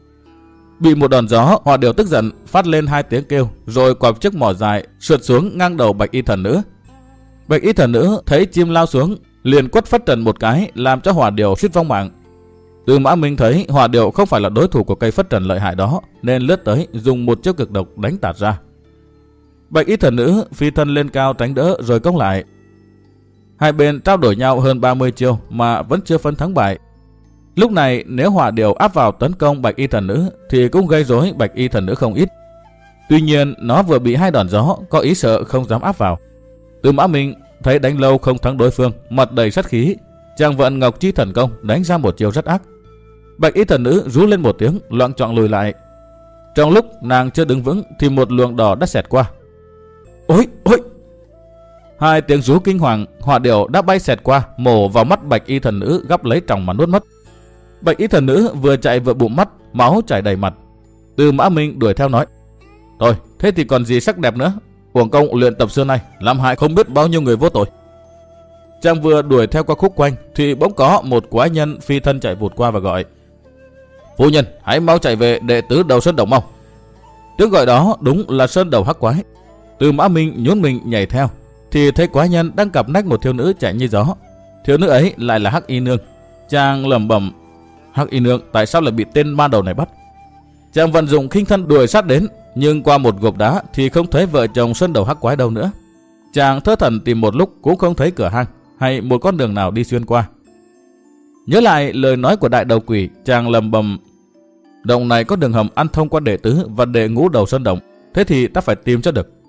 Bị một đòn gió, hỏa điểu tức giận phát lên hai tiếng kêu, rồi quặp chiếc mỏ dài sượt xuống ngang đầu Bạch y thần nữ. Bạch y thần nữ thấy chim lao xuống, liền quất phất trần một cái làm cho hỏa điểu suýt vong mạng. Tư Mã Minh thấy Hỏa Điểu không phải là đối thủ của cây phất trần lợi hại đó, nên lướt tới dùng một chiêu cực độc đánh tạt ra. Bạch y thần nữ phi thân lên cao tránh đỡ rồi công lại. Hai bên trao đổi nhau hơn 30 chiêu mà vẫn chưa phân thắng bại. Lúc này nếu Hỏa Điểu áp vào tấn công Bạch y thần nữ thì cũng gây rối Bạch y thần nữ không ít. Tuy nhiên nó vừa bị hai đòn gió, có ý sợ không dám áp vào. Tư Mã Minh thấy đánh lâu không thắng đối phương, mặt đầy sát khí, chàng vận Ngọc Chi thần công đánh ra một chiêu rất ác. Bạch y thần nữ rú lên một tiếng, loạng choạng lùi lại. Trong lúc nàng chưa đứng vững thì một luồng đỏ đã xẹt qua. Ôi, ôi! Hai tiếng rú kinh hoàng, Hỏa Điểu đã bay xẹt qua, mổ vào mắt Bạch y thần nữ, gắp lấy tròng mà nuốt mất. Bạch y thần nữ vừa chạy vừa bụng mắt, máu chảy đầy mặt. Tư Mã Minh đuổi theo nói: thôi, thế thì còn gì sắc đẹp nữa, uổng công luyện tập xưa nay, làm hại không biết bao nhiêu người vô tội. Chàng vừa đuổi theo qua khúc quanh thì bỗng có một quái nhân phi thân chạy vụt qua và gọi: phu nhân, hãy mau chạy về đệ tứ đầu Sơn Đồng mau. Tiếng gọi đó đúng là Sơn Đầu hắc quái. Tư Mã Minh nhún mình nhảy theo thì thấy quái nhân đang cặp nách một thiếu nữ chạy như gió. Thiếu nữ ấy lại là Hắc Y Nương. Chàng lẩm bẩm: Hắc Y Nương tại sao lại bị tên ma đầu này bắt? Chàng vận dụng khinh thân đuổi sát đến, nhưng qua một gộp đá thì không thấy vợ chồng Sơn Đầu hắc quái đâu nữa. Chàng thơ thẩn tìm một lúc cũng không thấy cửa hang hay một con đường nào đi xuyên qua. Nhớ lại lời nói của đại đầu quỷ, chàng lẩm bẩm: động này có đường hầm ăn thông qua đệ tứ và đệ ngũ đầu Sơn Động, thế thì ta phải tìm cho được.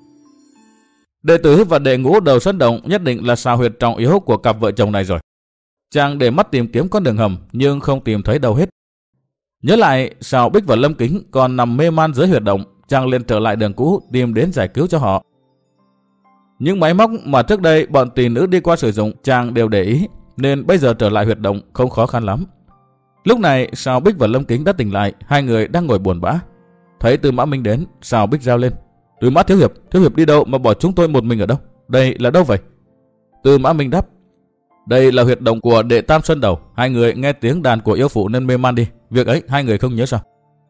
Đệ tứ và đệ ngũ đầu Sơn Động nhất định là xào huyệt trọng yếu của cặp vợ chồng này rồi. Chàng để mắt tìm kiếm con đường hầm nhưng không tìm thấy đâu hết. Nhớ lại Sào Bích và Lâm Kính còn nằm mê man dưới huyệt động, chàng liền trở lại đường cũ tìm đến giải cứu cho họ. Những máy móc mà trước đây bọn tỷ nữ đi qua sử dụng chàng đều để ý, nên bây giờ trở lại huyệt động không khó khăn lắm. Lúc này Sào Bích và Lâm Kính đã tỉnh lại, hai người đang ngồi buồn bã. Thấy Tư Mã Minh đến, Sào Bích rao lên: Tư Mã thiếu hiệp đi đâu mà bỏ chúng tôi một mình ở đâu? Đây là đâu vậy? Tư Mã Minh đáp: đây là huyệt động của đệ Tam Sơn Đầu, hai người nghe tiếng đàn của yêu phụ nên mê man đi, việc ấy hai người không nhớ sao?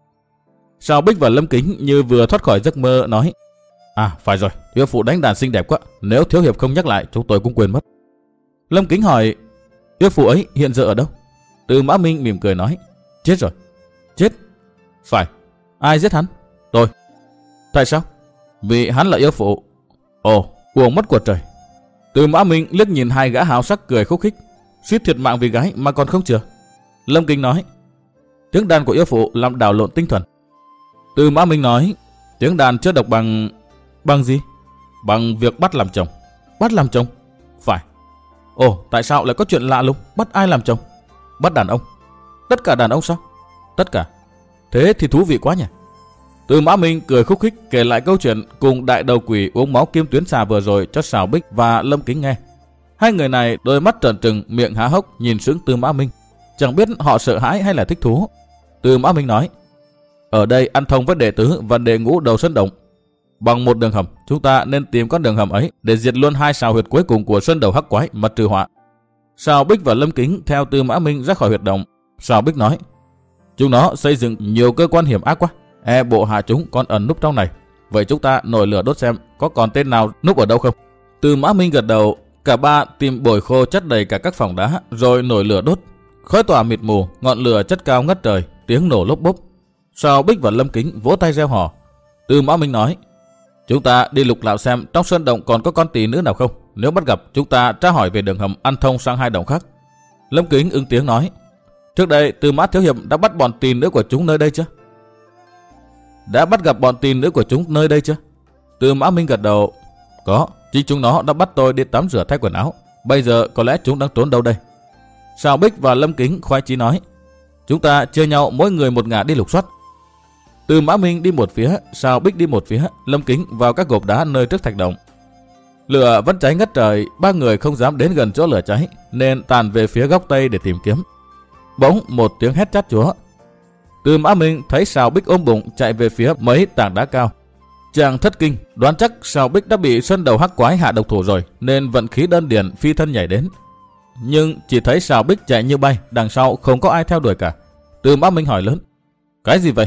Sào Bích và Lâm Kính như vừa thoát khỏi giấc mơ nói: à phải rồi, yêu phụ đánh đàn xinh đẹp quá, nếu thiếu hiệp không nhắc lại chúng tôi cũng quên mất. Lâm Kính hỏi: yêu phụ ấy hiện giờ ở đâu? Tư Mã Minh mỉm cười nói: chết rồi. Chết? Phải. Ai giết hắn? Tôi. Tại sao? Vì hắn là yêu phụ. Ồ, uổng mất của trời. Tư Mã Minh liếc nhìn hai gã háo sắc cười khúc khích: suýt thiệt mạng vì gái mà còn không chừa. Lâm Kính nói: tiếng đàn của yêu phụ làm đảo lộn tinh thần. Tư Mã Minh nói: tiếng đàn chưa độc bằng... Bằng gì? Bằng việc bắt làm chồng. Bắt làm chồng? Phải. Ồ, tại sao lại có chuyện lạ lùng? Bắt ai làm chồng? Bắt đàn ông. Tất cả đàn ông sao? Tất cả. Thế thì thú vị quá nhỉ. Tư Mã Minh cười khúc khích kể lại câu chuyện cùng đại đầu quỷ uống máu kim tuyến xà vừa rồi cho Sào Bích và Lâm Kính nghe. Hai người này đôi mắt trợn trừng, miệng há hốc nhìn sững Tư Mã Minh, chẳng biết họ sợ hãi hay là thích thú. Tư Mã Minh nói: ở đây ăn thông với đệ tứ và đệ ngũ đầu Sơn Động. Bằng một đường hầm, chúng ta nên tìm con đường hầm ấy để diệt luôn hai sào huyệt cuối cùng của Sơn Đầu hắc quái mà trừ họa. Sào Bích và Lâm Kính theo Tư Mã Minh ra khỏi huyệt động. Sào Bích nói: chúng nó xây dựng nhiều cơ quan hiểm ác quá, e bộ hạ chúng còn ẩn núp trong này. Vậy chúng ta nổi lửa đốt xem có còn tên nào núp ở đâu không? Tư Mã Minh gật đầu. Cả ba tìm bồi khô chất đầy cả các phòng đá rồi nổi lửa đốt. Khói tỏa mịt mù, ngọn lửa chất cao ngất trời, tiếng nổ lốp bốp. Sào Bích và Lâm Kính vỗ tay reo hò. Tư Mã Minh nói: chúng ta đi lục lạo xem trong sơn động còn có con tỷ nữ nào không. Nếu bắt gặp, chúng ta tra hỏi về đường hầm ăn thông sang hai động khác. Lâm Kính ứng tiếng nói: trước đây Tư Mã thiếu hiệp đã bắt bọn tỷ nữ của chúng nơi đây chưa? Đã bắt gặp bọn tỷ nữ của chúng nơi đây chưa? Tư Mã Minh gật đầu. Có, chính chúng nó đã bắt tôi đi tắm rửa thay quần áo. Bây giờ có lẽ chúng đang trốn đâu đây? Sào Bích và Lâm Kính khoái chí nói: chúng ta chia nhau mỗi người một ngả đi lục soát. Tư Mã Minh đi một phía, Sào Bích đi một phía, Lâm Kính vào các gộp đá nơi trước thạch động. Lửa vẫn cháy ngất trời, ba người không dám đến gần chỗ lửa cháy nên tàn về phía góc tây để tìm kiếm. Bỗng một tiếng hét chát chúa. Tư Mã Minh thấy Sào Bích ôm bụng chạy về phía mấy tảng đá cao. Chàng thất kinh, đoán chắc Sào Bích đã bị Sơn Đầu hắc quái hạ độc thủ rồi nên vận khí đơn điển phi thân nhảy đến. Nhưng chỉ thấy Sào Bích chạy như bay, đằng sau không có ai theo đuổi cả. Tư Mã Minh hỏi lớn: cái gì vậy?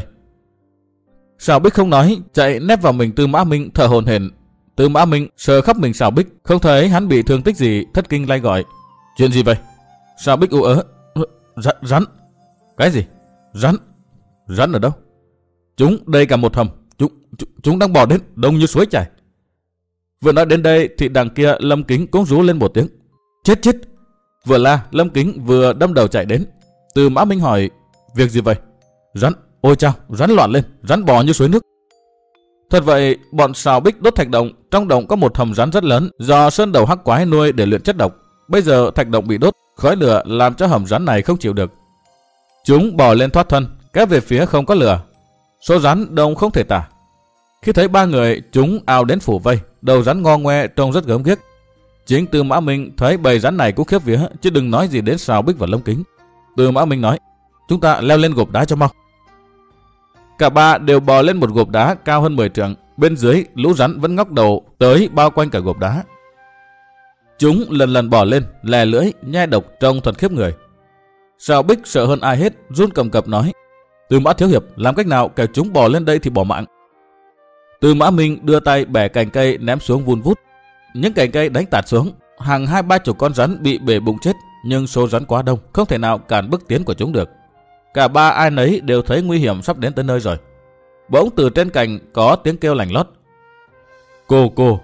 Sào Bích không nói, chạy nép vào mình Tư Mã Minh thở hổn hển. Tư Mã Minh sờ khắp mình Sào Bích, không thấy hắn bị thương tích gì, thất kinh lay gọi: chuyện gì vậy? Sào Bích ú ớ: rắn. Cái gì? Rắn? Rắn ở đâu? Chúng đầy cả một hầm. Chúng đang bò đến đông như suối chảy. Vừa nói đến đây thì đằng kia Lâm Kính cũng rú lên một tiếng. Chết! Vừa la, Lâm Kính vừa đâm đầu chạy đến. Từ Mã Minh hỏi, việc gì vậy? Rắn, ôi chao, rắn loạn lên, rắn bò như suối nước. Thật vậy, bọn Sào Bích đốt thạch động, trong động có một hầm rắn rất lớn do Sơn Đầu Hắc Quái nuôi để luyện chất độc. Bây giờ thạch động bị đốt, khói lửa làm cho hầm rắn này không chịu được. Chúng bò lên thoát thân, kéo về phía không có lửa. Số rắn đông không thể tả. Khi thấy ba người, chúng ào đến phủ vây, đầu rắn ngo ngoe trông rất gớm ghiếc. Chính Từ Mã Minh thấy bầy rắn này cũng khiếp vía, chứ đừng nói gì đến Sào Bích và Lâm Kính. Từ Mã Minh nói, chúng ta leo lên gộp đá cho mau. Cả ba đều bò lên một gộp đá cao hơn 10 trượng, bên dưới lũ rắn vẫn ngóc đầu tới bao quanh cả gộp đá. Chúng lần lần bò lên, lè lưỡi, nhai độc trông thật khiếp người. Sào Bích sợ hơn ai hết, run cầm cập nói, Từ Mã thiếu hiệp, làm cách nào kẻo chúng bò lên đây thì bỏ mạng. Từ Mã Minh đưa tay bẻ cành cây ném xuống vun vút. Những cành cây đánh tạt xuống, hàng 20-30 con rắn bị bể bụng chết, nhưng số rắn quá đông, không thể nào cản bước tiến của chúng được. Cả ba ai nấy đều thấy nguy hiểm sắp đến tới nơi rồi. Bỗng từ trên cành có tiếng kêu lành lót. Cô.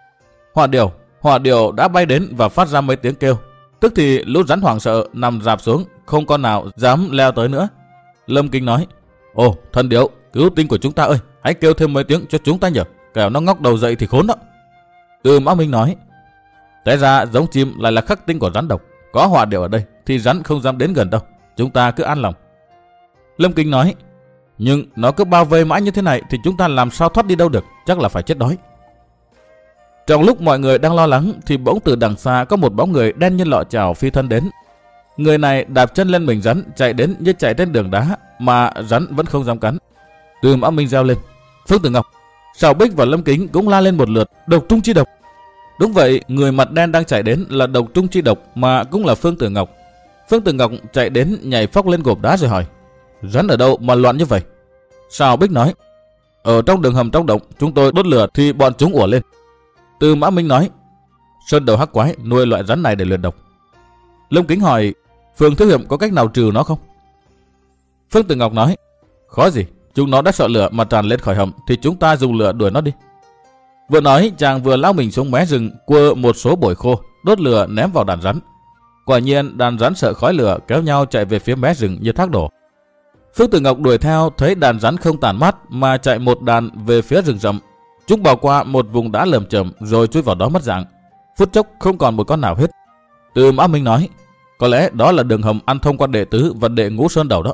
Hỏa điểu đã bay đến và phát ra mấy tiếng kêu. Tức thì lũ rắn hoảng sợ nằm rạp xuống, không con nào dám leo tới nữa. Lâm Kính nói, ồ, thần điểu, cứu tinh của chúng ta ơi, hãy kêu thêm mấy tiếng cho chúng ta nhờ, kẻo nó ngóc đầu dậy thì khốn đó. Từ Mã Minh nói, té ra giống chim lại là khắc tinh của rắn độc. Có hỏa điểu ở đây thì rắn không dám đến gần đâu, chúng ta cứ an lòng. Lâm Kính nói, nhưng nó cứ bao vây mãi như thế này thì chúng ta làm sao thoát đi đâu được, chắc là phải chết đói. Trong lúc mọi người đang lo lắng thì bỗng từ đằng xa có một bóng người đen như lọ chảo phi thân đến. Người này đạp chân lên mình rắn, chạy đến như chạy trên đường đá mà rắn vẫn không dám cắn. Từ Mã Minh reo lên, Phương Tử Ngọc. Sào Bích và Lâm Kính cũng la lên một lượt, độc trung chi độc. Đúng vậy, người mặt đen đang chạy đến là độc trung chi độc mà cũng là Phương Tử Ngọc. Phương Tử Ngọc chạy đến nhảy phóc lên gộp đá rồi hỏi, rắn ở đâu mà loạn như vậy? Sào Bích nói, ở trong đường hầm trong động, chúng tôi đốt lửa thì bọn chúng ùa lên. Từ Mã Minh nói, Sơn Đầu Hắc Quái nuôi loại rắn này để luyện độc. Lâm Kính hỏi, Phương thiếu hiệp có cách nào trừ nó không? Phương Tử Ngọc nói, khó gì, chúng nó đã sợ lửa mà tràn lên khỏi hầm thì chúng ta dùng lửa đuổi nó đi. Vừa nói, chàng vừa lao mình xuống mé rừng, cua một số bổi khô, đốt lửa ném vào đàn rắn. Quả nhiên đàn rắn sợ khói lửa kéo nhau chạy về phía mé rừng như thác đổ. Phương Tử Ngọc đuổi theo, thấy đàn rắn không tản mát mà chạy một đàn về phía rừng rậm. Chúng bỏ qua một vùng đá lởm chởm rồi chui vào đó mất dạng. Phút chốc không còn một con nào hết. Từ Mã Minh nói, có lẽ đó là đường hầm ăn thông qua đệ tứ và đệ ngũ Sơn Đầu đó.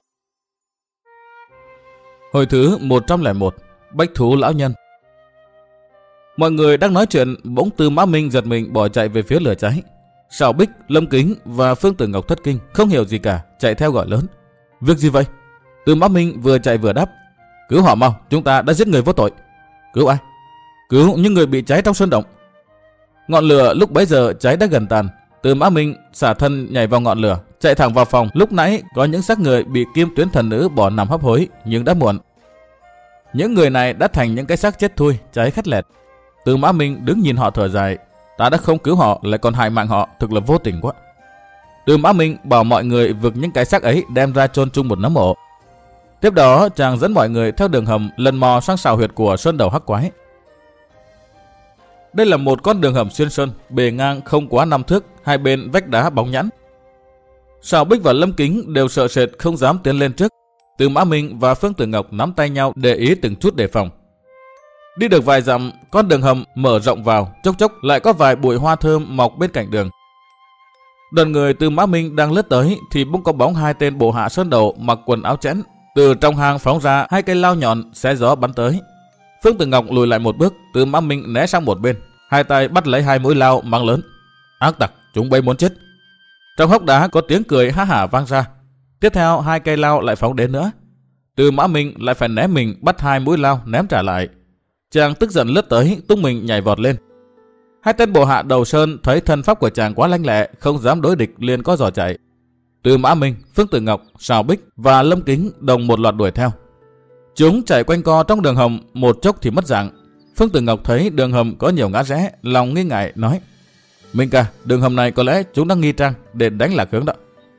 Hồi thứ 101, Bách Thú Lão Nhân. Mọi người đang nói chuyện, bỗng Từ Mã Minh giật mình bỏ chạy về phía lửa cháy. Sào Bích, Lâm Kính và Phương Tử Ngọc thất kinh, không hiểu gì cả, chạy theo gọi lớn, việc gì vậy? Từ Mã Minh vừa chạy vừa đáp, cứu họ mau, chúng ta đã giết người vô tội. Cứu ai? Cứu những người bị cháy trong sơn động. Ngọn lửa lúc bấy giờ cháy đã gần tàn. Từ Mã Minh xả thân nhảy vào ngọn lửa, chạy thẳng vào phòng. Lúc nãy có những xác người bị Kim Tuyến thần nữ bỏ nằm hấp hối, nhưng đã muộn. Những người này đã thành những cái xác chết thui, cháy khét lẹt. Từ Mã Minh đứng nhìn họ thở dài, ta đã không cứu họ lại còn hại mạng họ, thực là vô tình quá. Từ Mã Minh bảo mọi người vực những cái xác ấy đem ra chôn chung một nấm mộ. Tiếp đó chàng dẫn mọi người theo đường hầm lần mò sang sào huyệt của Sơn Đầu Hắc Quái. Đây là một con đường hầm xuyên sơn, bề ngang không quá 5 thước, hai bên vách đá bóng nhẵn. Sào Bích và Lâm Kính đều sợ sệt không dám tiến lên trước. Từ Mã Minh và Phương Tử Ngọc nắm tay nhau để ý từng chút đề phòng. Đi được vài dặm, con đường hầm mở rộng vào, chốc chốc lại có vài bụi hoa thơm mọc bên cạnh đường. Đoàn người Từ Mã Minh đang lướt tới thì bỗng có bóng hai tên bộ hạ Sơn Đầu mặc quần áo chẽn, từ trong hang phóng ra hai cây lao nhọn xé gió bắn tới. Phương Tử Ngọc lùi lại một bước, Từ Mã Minh né sang một bên, hai tay bắt lấy hai mũi lao mắng lớn, ác tặc, chúng bay muốn chết. Trong hốc đá có tiếng cười ha hả vang ra. Tiếp theo hai cây lao lại phóng đến nữa. Từ Mã Minh lại phải né mình bắt hai mũi lao ném trả lại. Chàng tức giận lướt tới, tung mình nhảy vọt lên. Hai tên bộ hạ đầu sơn thấy thân pháp của chàng quá lanh lẹ, không dám đối địch liền có giò chạy. Từ Mã Minh, Phương Tử Ngọc, Sào Bích và Lâm Kính đồng một loạt đuổi theo. Chúng chạy quanh co trong đường hầm, một chốc thì mất dạng. Phương Tử Ngọc thấy đường hầm có nhiều ngã rẽ, lòng nghi ngại nói, Minh ca, đường hầm này có lẽ chúng đang nghi trang để đánh lạc hướng đó.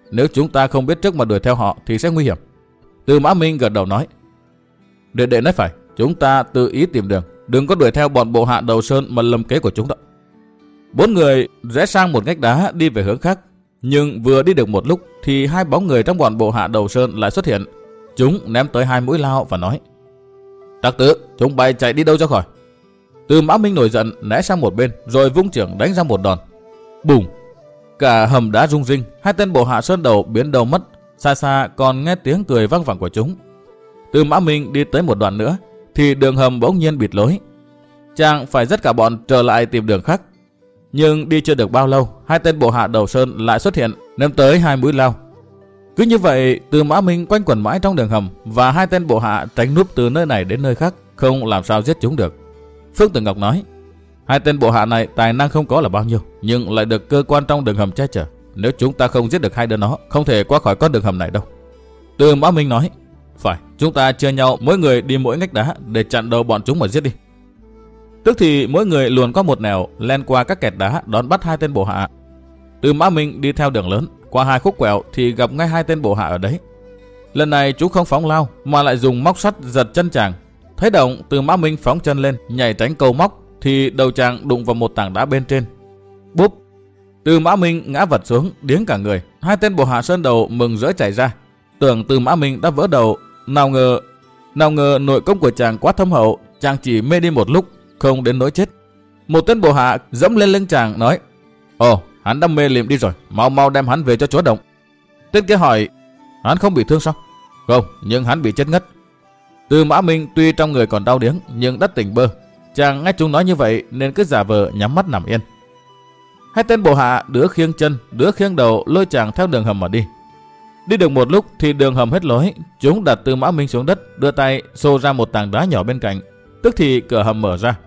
Nếu chúng ta không biết trước mà đuổi theo họ thì sẽ nguy hiểm. Tư Mã Minh gật đầu nói. Đệ nói phải, chúng ta tự ý tìm đường, đừng có đuổi theo bọn bộ hạ Đầu Sơn mà lầm kế của chúng đó. 4 người rẽ sang một ngách đá đi về hướng khác. Nhưng vừa đi được một lúc thì 2 bóng người trong bọn bộ hạ Đầu Sơn lại xuất hiện. Chúng ném tới 2 mũi lao và nói. Trác Tử, chúng bay chạy đi đâu ra khỏi? Tư Mã Minh nổi giận né sang một bên rồi vung chưởng đánh ra một đòn. Bùng! Cả hầm đá rung rinh, 2 tên bộ hạ Sơn Đầu biến đầu mất. Xa xa còn nghe tiếng cười vang vẳng của chúng. Tư Mã Minh đi tới một đoạn nữa thì đường hầm bỗng nhiên bịt lối. Chàng phải dắt cả bọn trở lại tìm đường khác. Nhưng đi chưa được bao lâu, 2 tên bộ hạ Đầu Sơn lại xuất hiện, ném tới 2 mũi lao. Cứ như vậy, Tư Mã Minh quanh quẩn mãi trong đường hầm và 2 tên bộ hạ tránh núp từ nơi này đến nơi khác, không làm sao giết chúng được. Phương Tử Ngọc nói, 2 tên bộ hạ này tài năng không có là bao nhiêu, nhưng lại được cơ quan trong đường hầm che chở. Nếu chúng ta không giết được 2 đứa nó, không thể qua khỏi con đường hầm này đâu. Tư Mã Minh nói, phải, chúng ta chia nhau mỗi người đi mỗi ngách đá để chặn đầu bọn chúng mà giết đi. Tức thì mỗi người luồn qua một nẻo, len qua các kẹt đá đón bắt 2 tên bộ hạ. Tư Mã Minh đi theo đường lớn, qua 2 khúc quẹo thì gặp ngay 2 tên bộ hạ ở đấy. Lần này chúng không phóng lao mà lại dùng móc sắt giật chân chàng. Thấy động, Tư Mã Minh phóng chân lên nhảy tránh câu móc thì đầu chàng đụng vào một tảng đá bên trên. Búp! Tư Mã Minh ngã vật xuống, điếng cả người. 2 tên bộ hạ Sơn Đầu mừng rỡ chạy ra, tưởng Tư Mã Minh đã vỡ đầu. Nào ngờ nội công của chàng quá thâm hậu, chàng chỉ mê đi một lúc, không đến nỗi chết. Một tên bộ hạ dẫm lên lưng chàng nói, ồ, hắn đã mê lịm đi rồi, mau đem hắn về cho chúa Động. Tên kia hỏi, hắn không bị thương sao? Không, nhưng hắn bị chết ngất. Tư Mã Minh tuy trong người còn đau điếng nhưng đã tỉnh bơ. Chàng nghe chúng nói như vậy nên cứ giả vờ nhắm mắt nằm yên. 2 tên bộ hạ đứa khiêng chân, đứa khiêng đầu lôi chàng theo đường hầm mà đi. Đi được một lúc thì đường hầm hết lối, chúng đặt Tư Mã Minh xuống đất, đưa tay xô ra một tảng đá nhỏ bên cạnh. Tức thì cửa hầm mở ra.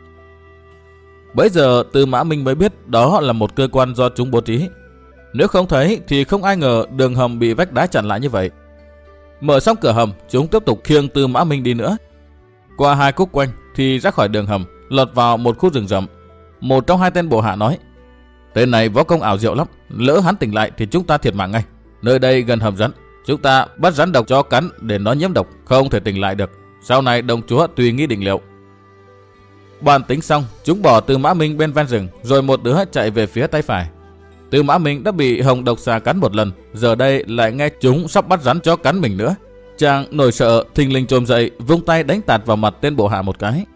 Bấy giờ Tư Mã Minh mới biết đó là một cơ quan do chúng bố trí. Nếu không thấy thì không ai ngờ đường hầm bị vách đá chặn lại như vậy. Mở xong cửa hầm, chúng tiếp tục khiêng Tư Mã Minh đi nữa. Qua 2 khúc quanh thì ra khỏi đường hầm, lọt vào một khu rừng rậm. Một trong 2 tên bộ hạ nói, tên này võ công ảo diệu lắm, lỡ hắn tỉnh lại thì chúng ta thiệt mạng ngay. Nơi đây gần hầm rắn, chúng ta bắt rắn độc cho cắn để nó nhiễm độc, không thể tỉnh lại được. Sau này đồng chúa tùy nghi định liệu. Bàn tính xong, chúng bỏ Tư Mã Minh bên ven rừng, rồi một đứa chạy về phía tay phải. Tư Mã Minh đã bị hồng độc xà cắn một lần, giờ đây lại nghe chúng sắp bắt rắn chó cắn mình nữa. Chàng nổi sợ, thình lình chồm dậy, vung tay đánh tạt vào mặt tên bộ hạ một cái.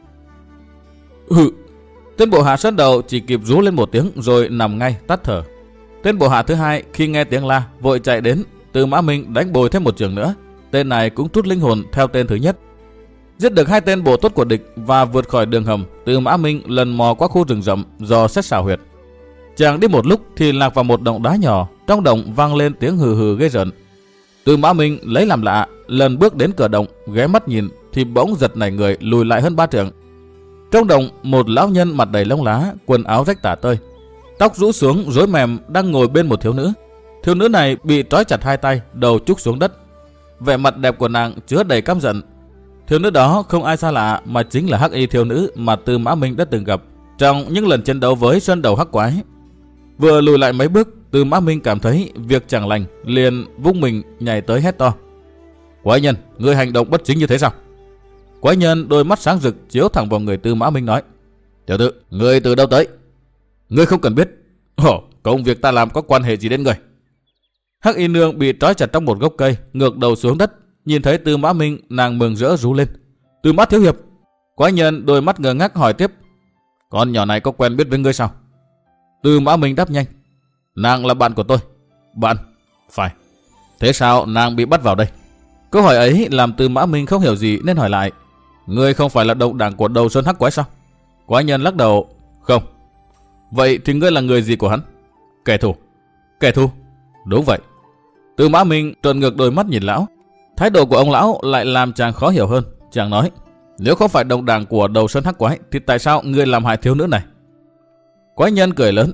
Hự! Tên bộ hạ Sơn Đầu chỉ kịp rú lên một tiếng rồi nằm ngay tắt thở. Tên bộ hạ thứ 2 khi nghe tiếng la vội chạy đến. Tư Mã Minh đánh bồi thêm một chưởng nữa. Tên này cũng trút linh hồn theo tên thứ nhất. Giết được 2 tên bộ tốt của địch và vượt khỏi đường hầm, Tư Mã Minh lần mò qua khu rừng rậm dò xét xảo huyệt. Chàng đi một lúc thì lạc vào một động đá nhỏ, trong động vang lên tiếng hừ hừ ghê rợn. Tư Mã Minh lấy làm lạ, lần bước đến cửa động, ghé mắt nhìn thì bỗng giật nảy người lùi lại hơn 3 trượng. Trong động, một lão nhân mặt đầy lông lá, quần áo rách tả tơi, tóc rũ xuống rối mềm đang ngồi bên một thiếu nữ. Thiếu nữ này bị trói chặt 2 tay, đầu trúc xuống đất. Vẻ mặt đẹp của nàng chứa đầy căm giận. Thiếu nữ đó không ai xa lạ mà chính là Hắc Y thiếu nữ mà Tư Mã Minh đã từng gặp trong những lần chiến đấu với Sơn Đầu Hắc Quái. Vừa lùi lại mấy bước, Tư Mã Minh cảm thấy việc chẳng lành, liền vung mình nhảy tới hét to: "Quái nhân, ngươi hành động bất chính như thế sao?" Quái nhân đôi mắt sáng rực chiếu thẳng vào người Tư Mã Minh nói: "Tiểu tử, ngươi từ đâu tới? Ngươi không cần biết. Công việc ta làm có quan hệ gì đến ngươi?" Hắc Y nương bị trói chặt trong một gốc cây, ngược đầu xuống đất, nhìn thấy Tư Mã Minh, nàng mừng rỡ rú lên: "Tư Mã thiếu hiệp!" Quái nhân đôi mắt ngơ ngác hỏi tiếp: "Con nhỏ này có quen biết với ngươi sao?" Tư Mã Minh đáp nhanh: "Nàng là bạn của tôi." "Bạn?" "Phải." "Thế sao nàng bị bắt vào đây?" Câu hỏi ấy làm Tư Mã Minh không hiểu gì nên hỏi lại: "Ngươi không phải là đồng đảng của Đầu Sơn Hắc Quái sao?" Quái nhân lắc đầu: "Không." "Vậy thì ngươi là người gì của hắn?" "Kẻ thù." "Kẻ thù?" "Đúng vậy." Tư Mã Minh trợn ngược đôi mắt nhìn lão. Thái độ của ông lão lại làm chàng khó hiểu hơn. Chàng nói: "Nếu không phải đồng đảng của Đầu Sơn Hắc Quái thì tại sao ngươi làm hại thiếu nữ này?" Quái nhân cười lớn: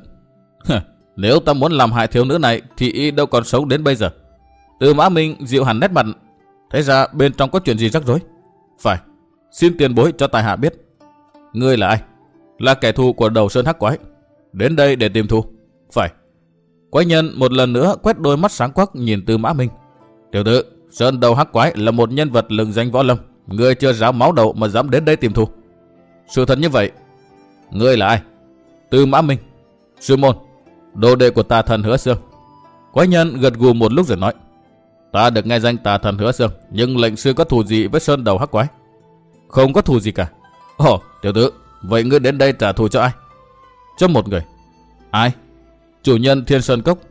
"Nếu ta muốn làm hại thiếu nữ này thì y đâu còn sống đến bây giờ." Tư Mã Minh dịu hẳn nét mặt: "Thế ra bên trong có chuyện gì rắc rối?" "Phải." "Xin tiền bối cho tài hạ biết." "Ngươi là ai?" "Là kẻ thù của Đầu Sơn Hắc Quái." "Đến đây để tìm thù?" "Phải." Quái nhân một lần nữa quét đôi mắt sáng quắc nhìn Tư Mã Minh. Tiểu tử, Sơn Đầu Hắc Quái là một nhân vật lừng danh võ lâm. Ngươi chưa ráo máu đầu mà dám đến đây tìm thù. Sự thật như vậy. Ngươi là ai? Tư Mã Minh. Sư môn, đồ đệ của Tà Thần Hứa Xương. Quái nhân gật gù một lúc rồi nói. Ta được nghe danh Tà Thần Hứa Xương, nhưng lệnh sư có thù gì với Sơn Đầu Hắc Quái? Không có thù gì cả. Ồ, tiểu tử, vậy ngươi đến đây trả thù cho ai? Cho một người. Ai? Chủ nhân Thiên Sơn Cốc.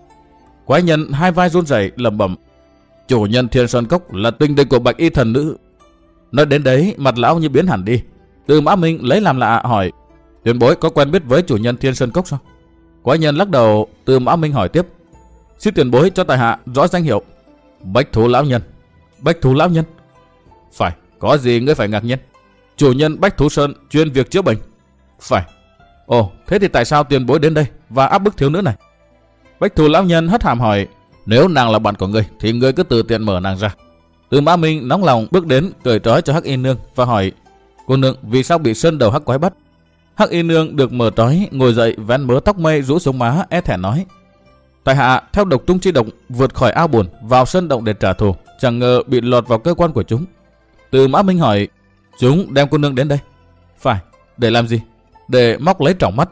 Quái nhân hai vai run rẩy lẩm bẩm. Chủ nhân Thiên Sơn Cốc là tình địch của Bạch Y Thần Nữ. Nói đến đấy, mặt lão như biến hẳn đi. Tư Mã Minh lấy làm lạ hỏi. Tiền bối có quen biết với chủ nhân Thiên Sơn Cốc sao? Quái nhân lắc đầu. Tư Mã Minh hỏi tiếp. Xin tiền bối cho tại hạ rõ danh hiệu. Bách Thú Lão Nhân. Bách Thú Lão Nhân? Phải, có gì ngươi phải ngạc nhiên? Chủ nhân Bách Thú Sơn chuyên việc chữa bệnh. Phải. Ồ, thế thì tại sao tiền bối đến đây và áp bức thiếu nữ này? Bách Thú Lão Nhân hất hàm hỏi. Nếu nàng là bạn của ngươi thì ngươi cứ tự tiện mở nàng ra. Tư Mã Minh nóng lòng bước đến cởi trói cho Hắc Y Nương và hỏi. Cô nương vì sao bị Sơn Đầu Hắc Quái bắt? Hắc Y Nương được mở trói ngồi dậy vén mớ tóc mây rũ xuống má e thẹn nói. Tại hạ theo độc tung chi độc vượt khỏi ao buồn vào sơn động để trả thù, chẳng ngờ bị lọt vào cơ quan của chúng. Tư Mã Minh hỏi. Chúng đem cô nương đến đây? Phải. Để làm gì? Để móc lấy tròng mắt.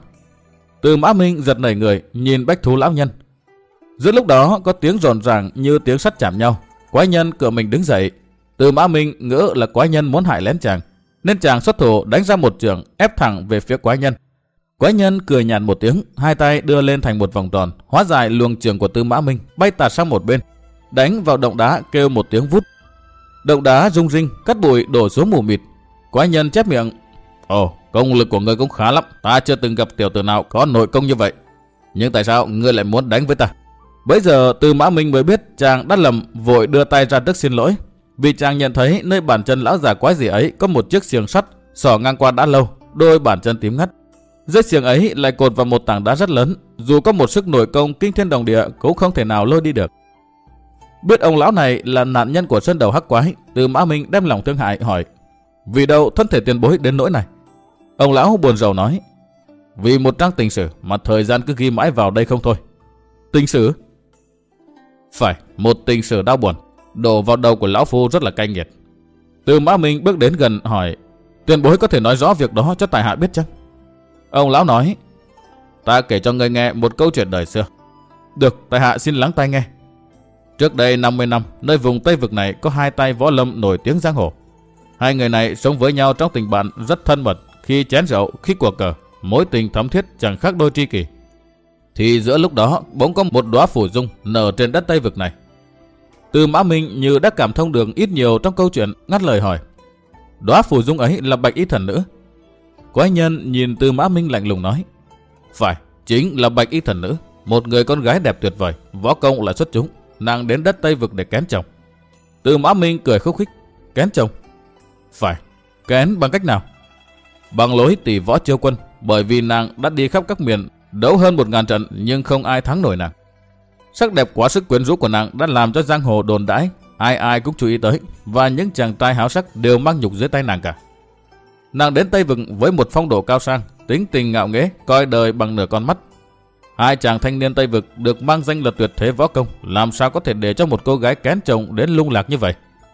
Tư Mã Minh giật nảy người nhìn Bách Thú Lão Nhân. Giữa lúc đó có tiếng rộn ràng như tiếng sắt chạm nhau. Quái nhân cựa mình đứng dậy. Tư Mã Minh ngỡ là quái nhân muốn hại lén chàng, nên chàng xuất thủ đánh ra một chưởng ép thẳng về phía quái nhân. Quái nhân cười nhạt một tiếng, hai tay đưa lên thành một vòng tròn, hóa giải luồng chưởng của Tư Mã Minh, bay tạt sang một bên, đánh vào động đá kêu một tiếng vút. Động đá rung rinh, cát bụi đổ xuống mù mịt. Quái nhân chép miệng. Ồ, công lực của ngươi cũng khá lắm, ta chưa từng gặp tiểu tử nào có nội công như vậy. Nhưng tại sao ngươi lại muốn đánh với ta? Bấy giờ Tư Mã Minh mới biết chàng đã lầm, vội đưa tay ra trước xin lỗi. Vì chàng nhận thấy nơi bàn chân lão già quái gì ấy có một chiếc xiềng sắt xỏ ngang qua đã lâu, đôi bàn chân tím ngắt. Dây xiềng ấy lại cột vào một tảng đá rất lớn, dù có một sức nội công kinh thiên động địa cũng không thể nào lôi đi được. Biết ông lão này là nạn nhân của Sơn Đầu Hắc Quái, Tư Mã Minh đem lòng thương hại hỏi. Vì đâu thân thể tiền bối đến nỗi này? Ông lão buồn rầu nói. Vì một trang tình sử mà thời gian cứ ghi mãi vào đây không thôi. Tình sử? Phải, một tình sử đau buồn, đổ vào đầu của lão phu rất là cay nghiệt. Tư Mã Minh bước đến gần hỏi. Tiền bối có thể nói rõ việc đó cho tại hạ biết chăng? Ông lão nói. Ta kể cho ngươi nghe một câu chuyện đời xưa. Được, tại hạ xin lắng tai nghe. Trước đây 50 năm, nơi vùng Tây Vực này có hai tay võ lâm nổi tiếng giang hồ. Hai người này sống với nhau trong tình bạn rất thân mật, khi chén rượu, khi cuộc cờ, mối tình thắm thiết chẳng khác đôi tri kỷ. Thì giữa lúc đó bỗng có một đóa phù dung nở trên đất Tây Vực này. Tư Mã Minh như đã cảm thông được ít nhiều trong câu chuyện, ngắt lời hỏi. Đóa phù dung ấy là Bạch Y Thần Nữ? Quái nhân nhìn Tư Mã Minh lạnh lùng nói. Phải, chính là Bạch Y Thần Nữ, một người con gái đẹp tuyệt vời, võ công lại xuất chúng. Nàng đến đất Tây Vực để kén chồng. Tư Mã Minh cười khúc khích. Kén chồng? Phải. Kén bằng cách nào? Bằng lối tỷ võ chiêu quân, bởi vì nàng đã đi khắp các miền, đấu hơn 1000 trận nhưng không ai thắng nổi nàng. Sắc đẹp quá sức quyến rũ của nàng đã làm cho giang hồ đồn đãi, ai ai cũng chú ý tới, và những chàng trai háo sắc đều mang nhục dưới tay nàng cả. Nàng đến Tây Vực với một phong độ cao sang, tính tình ngạo nghễ, coi đời bằng nửa con mắt. Hai chàng thanh niên Tây Vực được mang danh là tuyệt thế võ công, làm sao có thể để cho một cô gái kén chồng đến lung lạc như vậy?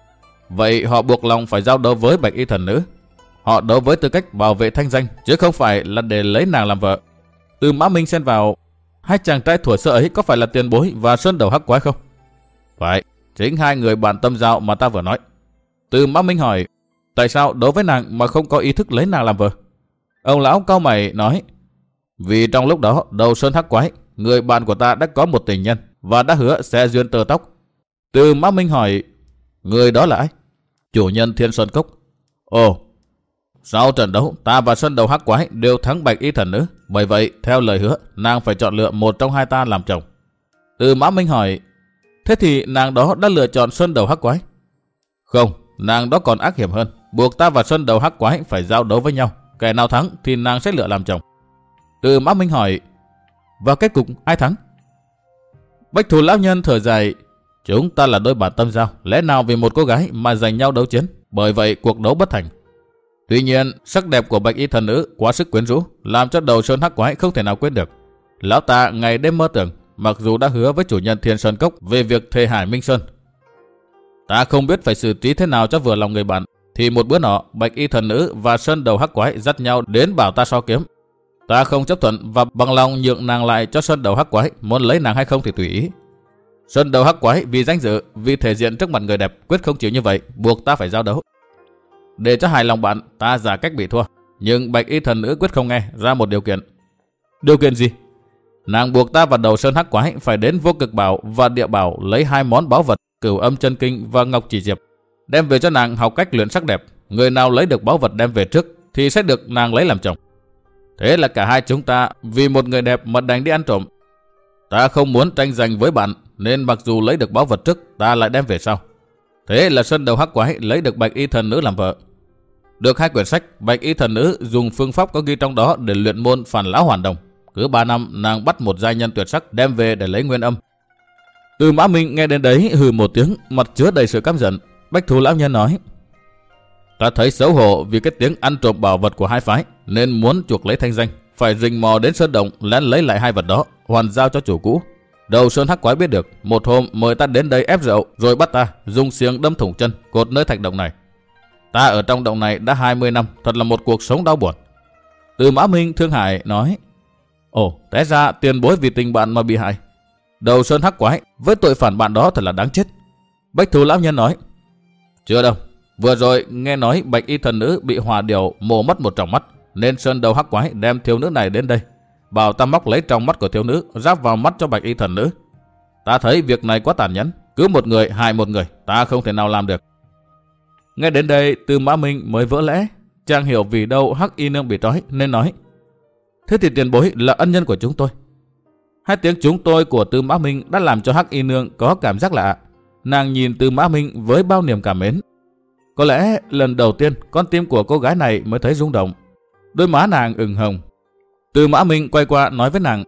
Vậy họ buộc lòng phải giao đấu với Bạch Y Thần Nữ. Họ đấu với tư cách bảo vệ thanh danh, chứ không phải là để lấy nàng làm vợ. Tư Mã Minh xen vào. Hai chàng trai thuở xưa ấy có phải là Tiền Bối và Sơn Đầu Hắc Quái không? Phải, chính hai người bạn tâm giao mà ta vừa nói. Tư Mã Minh hỏi. Tại sao đấu với nàng mà không có ý thức lấy nàng làm vợ? Ông lão cau mày nói. Vì trong lúc đó Đầu Sơn Hắc Quái, người bạn của ta đã có một tình nhân và đã hứa sẽ duyên tơ tóc. Tư Mã Minh hỏi. Người đó là ai? Chủ nhân Thiên Sơn Cốc. Ồ. Sau trận đấu, ta và Sơn Đầu Hắc Quái đều thắng Bạch Y Thần Nữ. Bởi vậy, theo lời hứa, nàng phải chọn lựa một trong hai ta làm chồng. Tư Mã Minh hỏi. Thế thì nàng đó đã lựa chọn Sơn Đầu Hắc Quái? Không, nàng đó còn ác hiểm hơn, buộc ta và Sơn Đầu Hắc Quái phải giao đấu với nhau. Kẻ nào thắng thì nàng sẽ lựa làm chồng. Tư Mã Minh hỏi. Và kết cục ai thắng? Bách Thú Lão Nhân thở dài. Chúng ta là đôi bạn tâm giao, lẽ nào vì một cô gái mà giành nhau đấu chiến, bởi vậy cuộc đấu bất thành. Tuy nhiên, sắc đẹp của Bạch Y Thần Nữ quá sức quyến rũ, làm cho Đầu Sơn Hắc Quái không thể nào quên được. Lão ta ngày đêm mơ tưởng, mặc dù đã hứa với chủ nhân Thiên Sơn Cốc về việc thề hải Minh Sơn. Ta không biết phải xử trí thế nào cho vừa lòng người bạn, thì một bữa nọ Bạch Y thần nữ và Sơn Đầu Hắc Quái dắt nhau đến bảo ta so kiếm. Ta không chấp thuận và bằng lòng nhượng nàng lại cho Sơn Đầu Hắc Quái, muốn lấy nàng hay không thì tùy ý. Sơn Đầu Hắc Quái vì danh dự, vì thể diện trước mặt người đẹp quyết không chịu như vậy, buộc ta phải giao đấu. Để cho hài lòng bạn, ta giả cách bị thua, nhưng Bạch Y thần nữ quyết không nghe, ra một điều kiện. Điều kiện gì? Nàng buộc ta và Đầu Sơn Hắc Quái phải đến Vô Cực Bảo và Địa Bảo lấy 2 món báu vật Cửu Âm Chân Kinh và Ngọc Chỉ Diệp, đem về cho nàng học cách luyện sắc đẹp. Người nào lấy được báu vật đem về trước thì sẽ được nàng lấy làm chồng. Thế là cả hai chúng ta vì một người đẹp mà đành đi ăn trộm. Ta không muốn tranh giành với bạn, nên mặc dù lấy được báu vật trước, ta lại đem về sau. Thế là Sơn Đầu Hắc Quái lấy được Bạch Y thần nữ làm vợ. Được 2 quyển sách, Bạch Y thần nữ dùng phương pháp có ghi trong đó để luyện môn Phản Lão Hoàn Đồng. Cứ 3 năm nàng bắt một giai nhân tuyệt sắc đem về để lấy nguyên âm. Từ Mã Minh nghe đến đấy hừ một tiếng, mặt chứa đầy sự căm giận. Bách Thú lão nhân nói: Ta thấy xấu hổ vì cái tiếng ăn trộm bảo vật của hai phái, nên muốn chuộc lấy thanh danh, phải rình mò đến sơn động lén lấy lại 2 vật đó, hoàn giao cho chủ cũ. Đầu Sơn Hắc Quái biết được, một hôm mời ta đến đây ép rượu, rồi bắt ta dùng xiềng đâm thủng chân, cột nơi thạch động này. Ta ở trong động này đã 20 năm, thật là một cuộc sống đau buồn. Từ Mã Minh thương hại nói: Ồ, té ra tiền bối vì tình bạn mà bị hại. Đầu Sơn Hắc Quái với tội phản bạn đó thật là đáng chết. Bách Thú lão nhân nói: Chưa đâu, vừa rồi nghe nói Bạch Y thần nữ bị hỏa điểu mổ mất một tròng mắt, nên Sơn Đầu Hắc Quái đem thiếu nữ này đến đây, bảo ta móc lấy trong mắt của thiếu nữ ráp vào mắt cho Bạch Y thần nữ. Ta thấy việc này quá tàn nhẫn, cứ một người hại một người, ta không thể nào làm được. Nghe đến đây, Từ Mã Minh mới vỡ lẽ, chàng hiểu vì đâu Hắc Y nương bị trói nên nói: Thế thì tiền bối là ân nhân của chúng tôi. 2 tiếng chúng tôi của Từ Mã Minh đã làm cho Hắc Y nương có cảm giác lạ. Nàng nhìn Từ Mã Minh với bao niềm cảm mến. Có lẽ lần đầu tiên con tim của cô gái này mới thấy rung động. Đôi má nàng ửng hồng. Từ Mã Minh quay qua nói với nàng: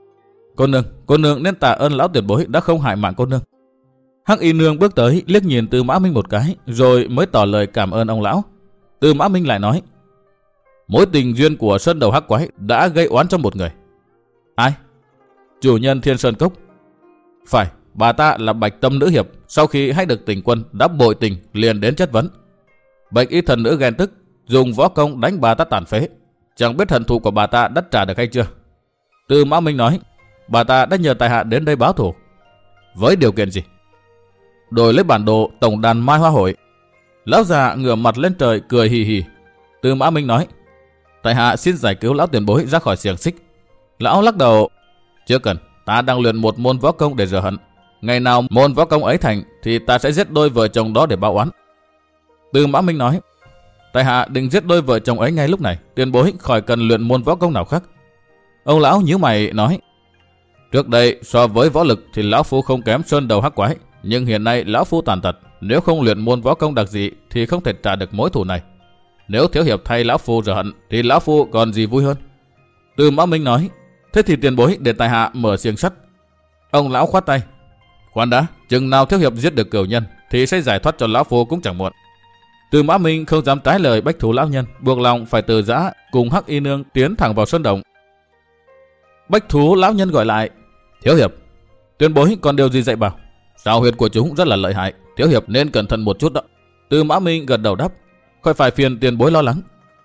Cô nương nên tạ ơn lão tiền bối đã không hại mạng cô nương. Hắc Y nương bước tới liếc nhìn Từ Mã Minh một cái, rồi mới tỏ lời cảm ơn ông lão. Từ Mã Minh lại nói: Mối tình duyên của Sơn Đầu Hắc Quái đã gây oán cho một người. Ai? Chủ nhân Thiên Sơn Cốc. Phải, bà ta là Bạch Tâm nữ hiệp, sau khi hay được tình quân đã bội tình liền đến chất vấn. Bạch Y thần nữ ghen tức, dùng võ công đánh bà ta tàn phế. Chẳng biết hận thù của bà ta đã trả được hay chưa. Từ Mã Minh nói: Bà ta đã nhờ tại hạ đến đây báo thù. Với điều kiện gì? Đổi lấy bản đồ tổng đàn Mai Hoa Hội. Lão già ngửa mặt lên trời cười hì hì. Từ Mã Minh nói: Tại hạ xin giải cứu lão tiền bối ra khỏi xiềng xích. Lão lắc đầu: Chưa cần, ta đang luyện một môn võ công để rửa hận. Ngày nào môn võ công ấy thành thì ta sẽ giết đôi vợ chồng đó để báo oán. Từ Mã Minh nói: Tại hạ định giết đôi vợ chồng ấy ngay lúc này, tiền bối khỏi cần luyện môn võ công nào khác. Ông lão nhíu mày nói: Trước đây so với võ lực thì lão phu không kém Sơn Đầu Hắc Quái, nhưng hiện nay lão phu tàn tật, nếu không luyện môn võ công đặc dị thì không thể trả được mối thù này. Nếu thiếu hiệp thay lão phu rửa hận thì lão phu còn gì vui hơn. Từ Mã Minh nói: Thế thì tiền bối để tại hạ mở xiềng sắt. Ông lão khoát tay: Khoan đã, chừng nào thiếu hiệp giết được cửu nhân thì sẽ giải thoát cho lão phu cũng chẳng muộn. Từ Mã Minh không dám trái lời Bách Thú lão nhân, buộc lòng phải từ giã cùng Hắc Y nương tiến thẳng vào sơn động. Bách Thú lão nhân gọi lại: Thiếu hiệp, tiền bối còn điều gì dạy bảo? Sao huyệt của chúng rất là lợi hại, thiếu hiệp nên cẩn thận một chút đó. Từ Mã Minh gật đầu đáp: Khỏi phải phiền tiền bối lo lắng.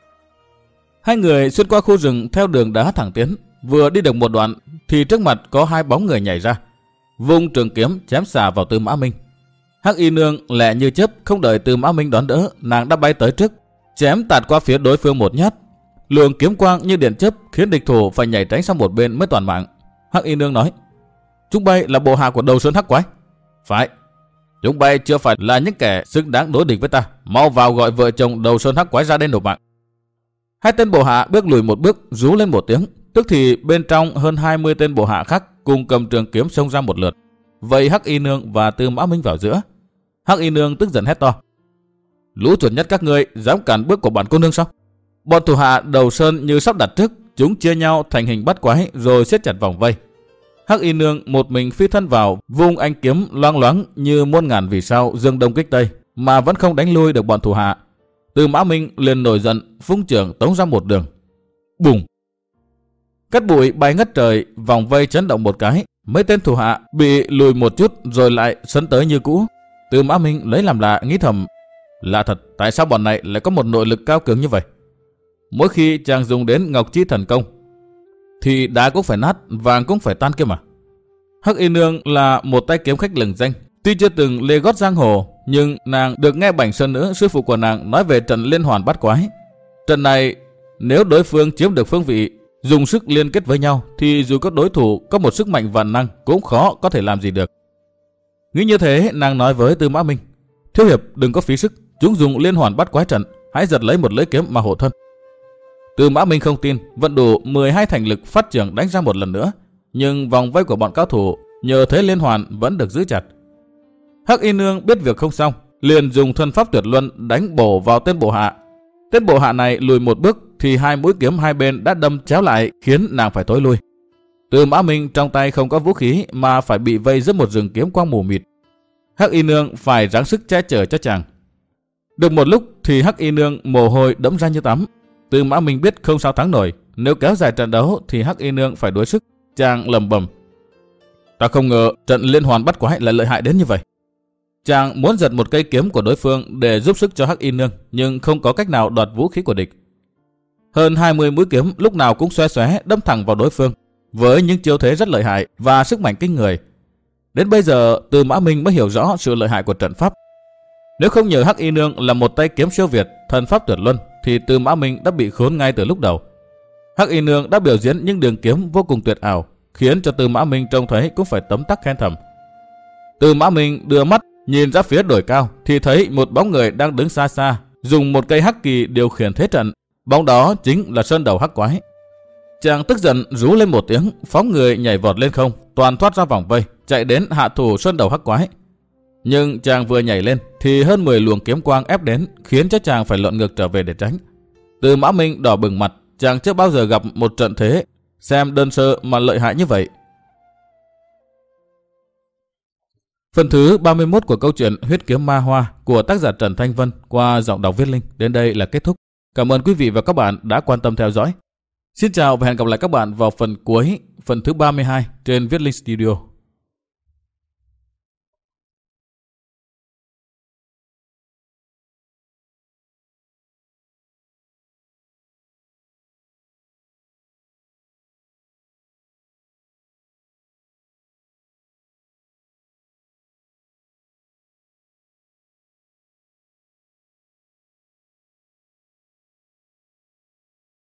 Hai người xuyên qua khu rừng theo đường đá thẳng tiến. Vừa đi được một đoạn thì trước mặt có 2 bóng người nhảy ra, vung trường kiếm chém xà vào Từ Mã Minh. Hắc Y nương lẹ như chớp, không đợi Từ Mã Minh đón đỡ, nàng đã bay tới trước, chém tạt qua phía đối phương một nhát. Luồng kiếm quang như điện chớp khiến địch thủ phải nhảy tránh sang một bên mới toàn mạng. Hắc Y nương nói: Chúng bay là bộ hạ của Đầu Sơn Hắc Quái. Phải, chúng bay chưa phải là những kẻ xứng đáng đối địch với ta, mau vào gọi vợ chồng Đầu Sơn Hắc Quái ra đây nộp mạng. 2 tên bộ hạ bước lùi một bước, rú lên một tiếng, tức thì bên trong hơn 20 tên bộ hạ khác cùng cầm trường kiếm xông ra một lượt, vây Hắc Y nương và Từ Mã Minh vào giữa. Hắc Y nương tức giận hét to: Lũ chuột nhất các ngươi dám cản bước của bản cô nương sao? Bọn thủ hạ Đầu Sơn như sắp đặt trước, chúng chia nhau thành hình bắt quái rồi siết chặt vòng vây. Hắc Y nương một mình phi thân vào, vung anh kiếm loang loáng như muôn ngàn vì sao dương đông kích tây, mà vẫn không đánh lui được bọn thủ hạ. Từ Mã Minh liền nổi giận, phung chưởng tống ra một đường. Bùng! Cát bụi bay ngất trời, vòng vây chấn động một cái, mấy tên thủ hạ bị lùi một chút rồi lại sấn tới như cũ. Tư Mã Minh lấy làm lạ, nghĩ thầm, lạ thật, tại sao bọn này lại có một nội lực cao cường như vậy? Mỗi khi chàng dùng đến Ngọc Chi thần công thì đá cũng phải nát, vàng cũng phải tan kia mà. Hắc Y Nương là một tay kiếm khách lừng danh, tuy chưa từng lê gót giang hồ, nhưng nàng được nghe Bảnh Sơn Nữ, sư phụ của nàng, nói về trận liên hoàn bát quái. Trận này nếu đối phương chiếm được phương vị, dùng sức liên kết với nhau, thì dù các đối thủ có một sức mạnh vạn năng cũng khó có thể làm gì được. Nghĩ như thế, nàng nói với Tư Mã Minh, thiếu hiệp đừng có phí sức, chúng dùng liên hoàn bát quái trận, hãy giật lấy một lưỡi kiếm mà hộ thân. Tư Mã Minh không tin, vận đủ 12 thành lực phát trưởng đánh ra một lần nữa, nhưng vòng vây của bọn cao thủ nhờ thế liên hoàn vẫn được giữ chặt. Hắc Y Nương biết việc không xong, liền dùng thân pháp tuyệt luân đánh bổ vào tên bộ hạ. Tên bộ hạ này lùi một bước thì hai mũi kiếm hai bên đã đâm chéo lại, khiến nàng phải tối lui. Tư Mã Minh trong tay không có vũ khí mà phải bị vây giữa một rừng kiếm quang mù mịt. Hắc Y Nương phải ráng sức che chở cho chàng. Được một lúc thì Hắc Y Nương mồ hôi đẫm ra như tắm. Tư Mã Minh biết không sao thắng nổi, nếu kéo dài trận đấu thì Hắc Y Nương phải đuối sức. Chàng lẩm bẩm, ta không ngờ trận liên hoàn bắt quái lại lợi hại đến như vậy. Chàng muốn giật một cây kiếm của đối phương để giúp sức cho Hắc Y Nương, nhưng không có cách nào đoạt vũ khí của địch. Hơn 20 mũi kiếm lúc nào cũng xoé xoé đâm thẳng vào đối phương, với những chiêu thế rất lợi hại và sức mạnh kinh người. Đến bây giờ Tư Mã Minh mới hiểu rõ sự lợi hại của trận pháp. Nếu không nhờ Hắc Y Nương là một tay kiếm siêu việt, thần pháp tuyệt luân, thì Tư Mã Minh đã bị khốn ngay từ lúc đầu. Hắc Y Nương đã biểu diễn những đường kiếm vô cùng tuyệt ảo, khiến cho Tư Mã Minh trông thấy cũng phải tấm tắc khen thầm. Tư Mã Minh đưa mắt nhìn ra phía đồi cao thì thấy một bóng người đang đứng xa xa, dùng một cây hắc kỳ điều khiển thế trận. Bóng đó chính là Sơn Đầu Hắc Quái. Chàng tức giận rú lên một tiếng, phóng người nhảy vọt lên không, toàn thoát ra vòng vây, chạy đến hạ thủ Sơn Đầu Hắc Quái. Nhưng chàng vừa nhảy lên thì hơn 10 luồng kiếm quang ép đến, khiến cho chàng phải lộn ngược trở về để tránh. Tư Mã Minh đỏ bừng mặt, chàng chưa bao giờ gặp một trận thế xem đơn sơ mà lợi hại như vậy. Phần thứ 31 của câu chuyện Huyết Kiếm Ma Hoa của tác giả Trần Thanh Vân qua giọng đọc Viết Linh đến đây là kết thúc. Cảm ơn quý vị và các bạn đã quan tâm theo dõi. Xin chào và hẹn gặp lại các bạn vào phần cuối, phần thứ 32 trên Viết Linh Studio.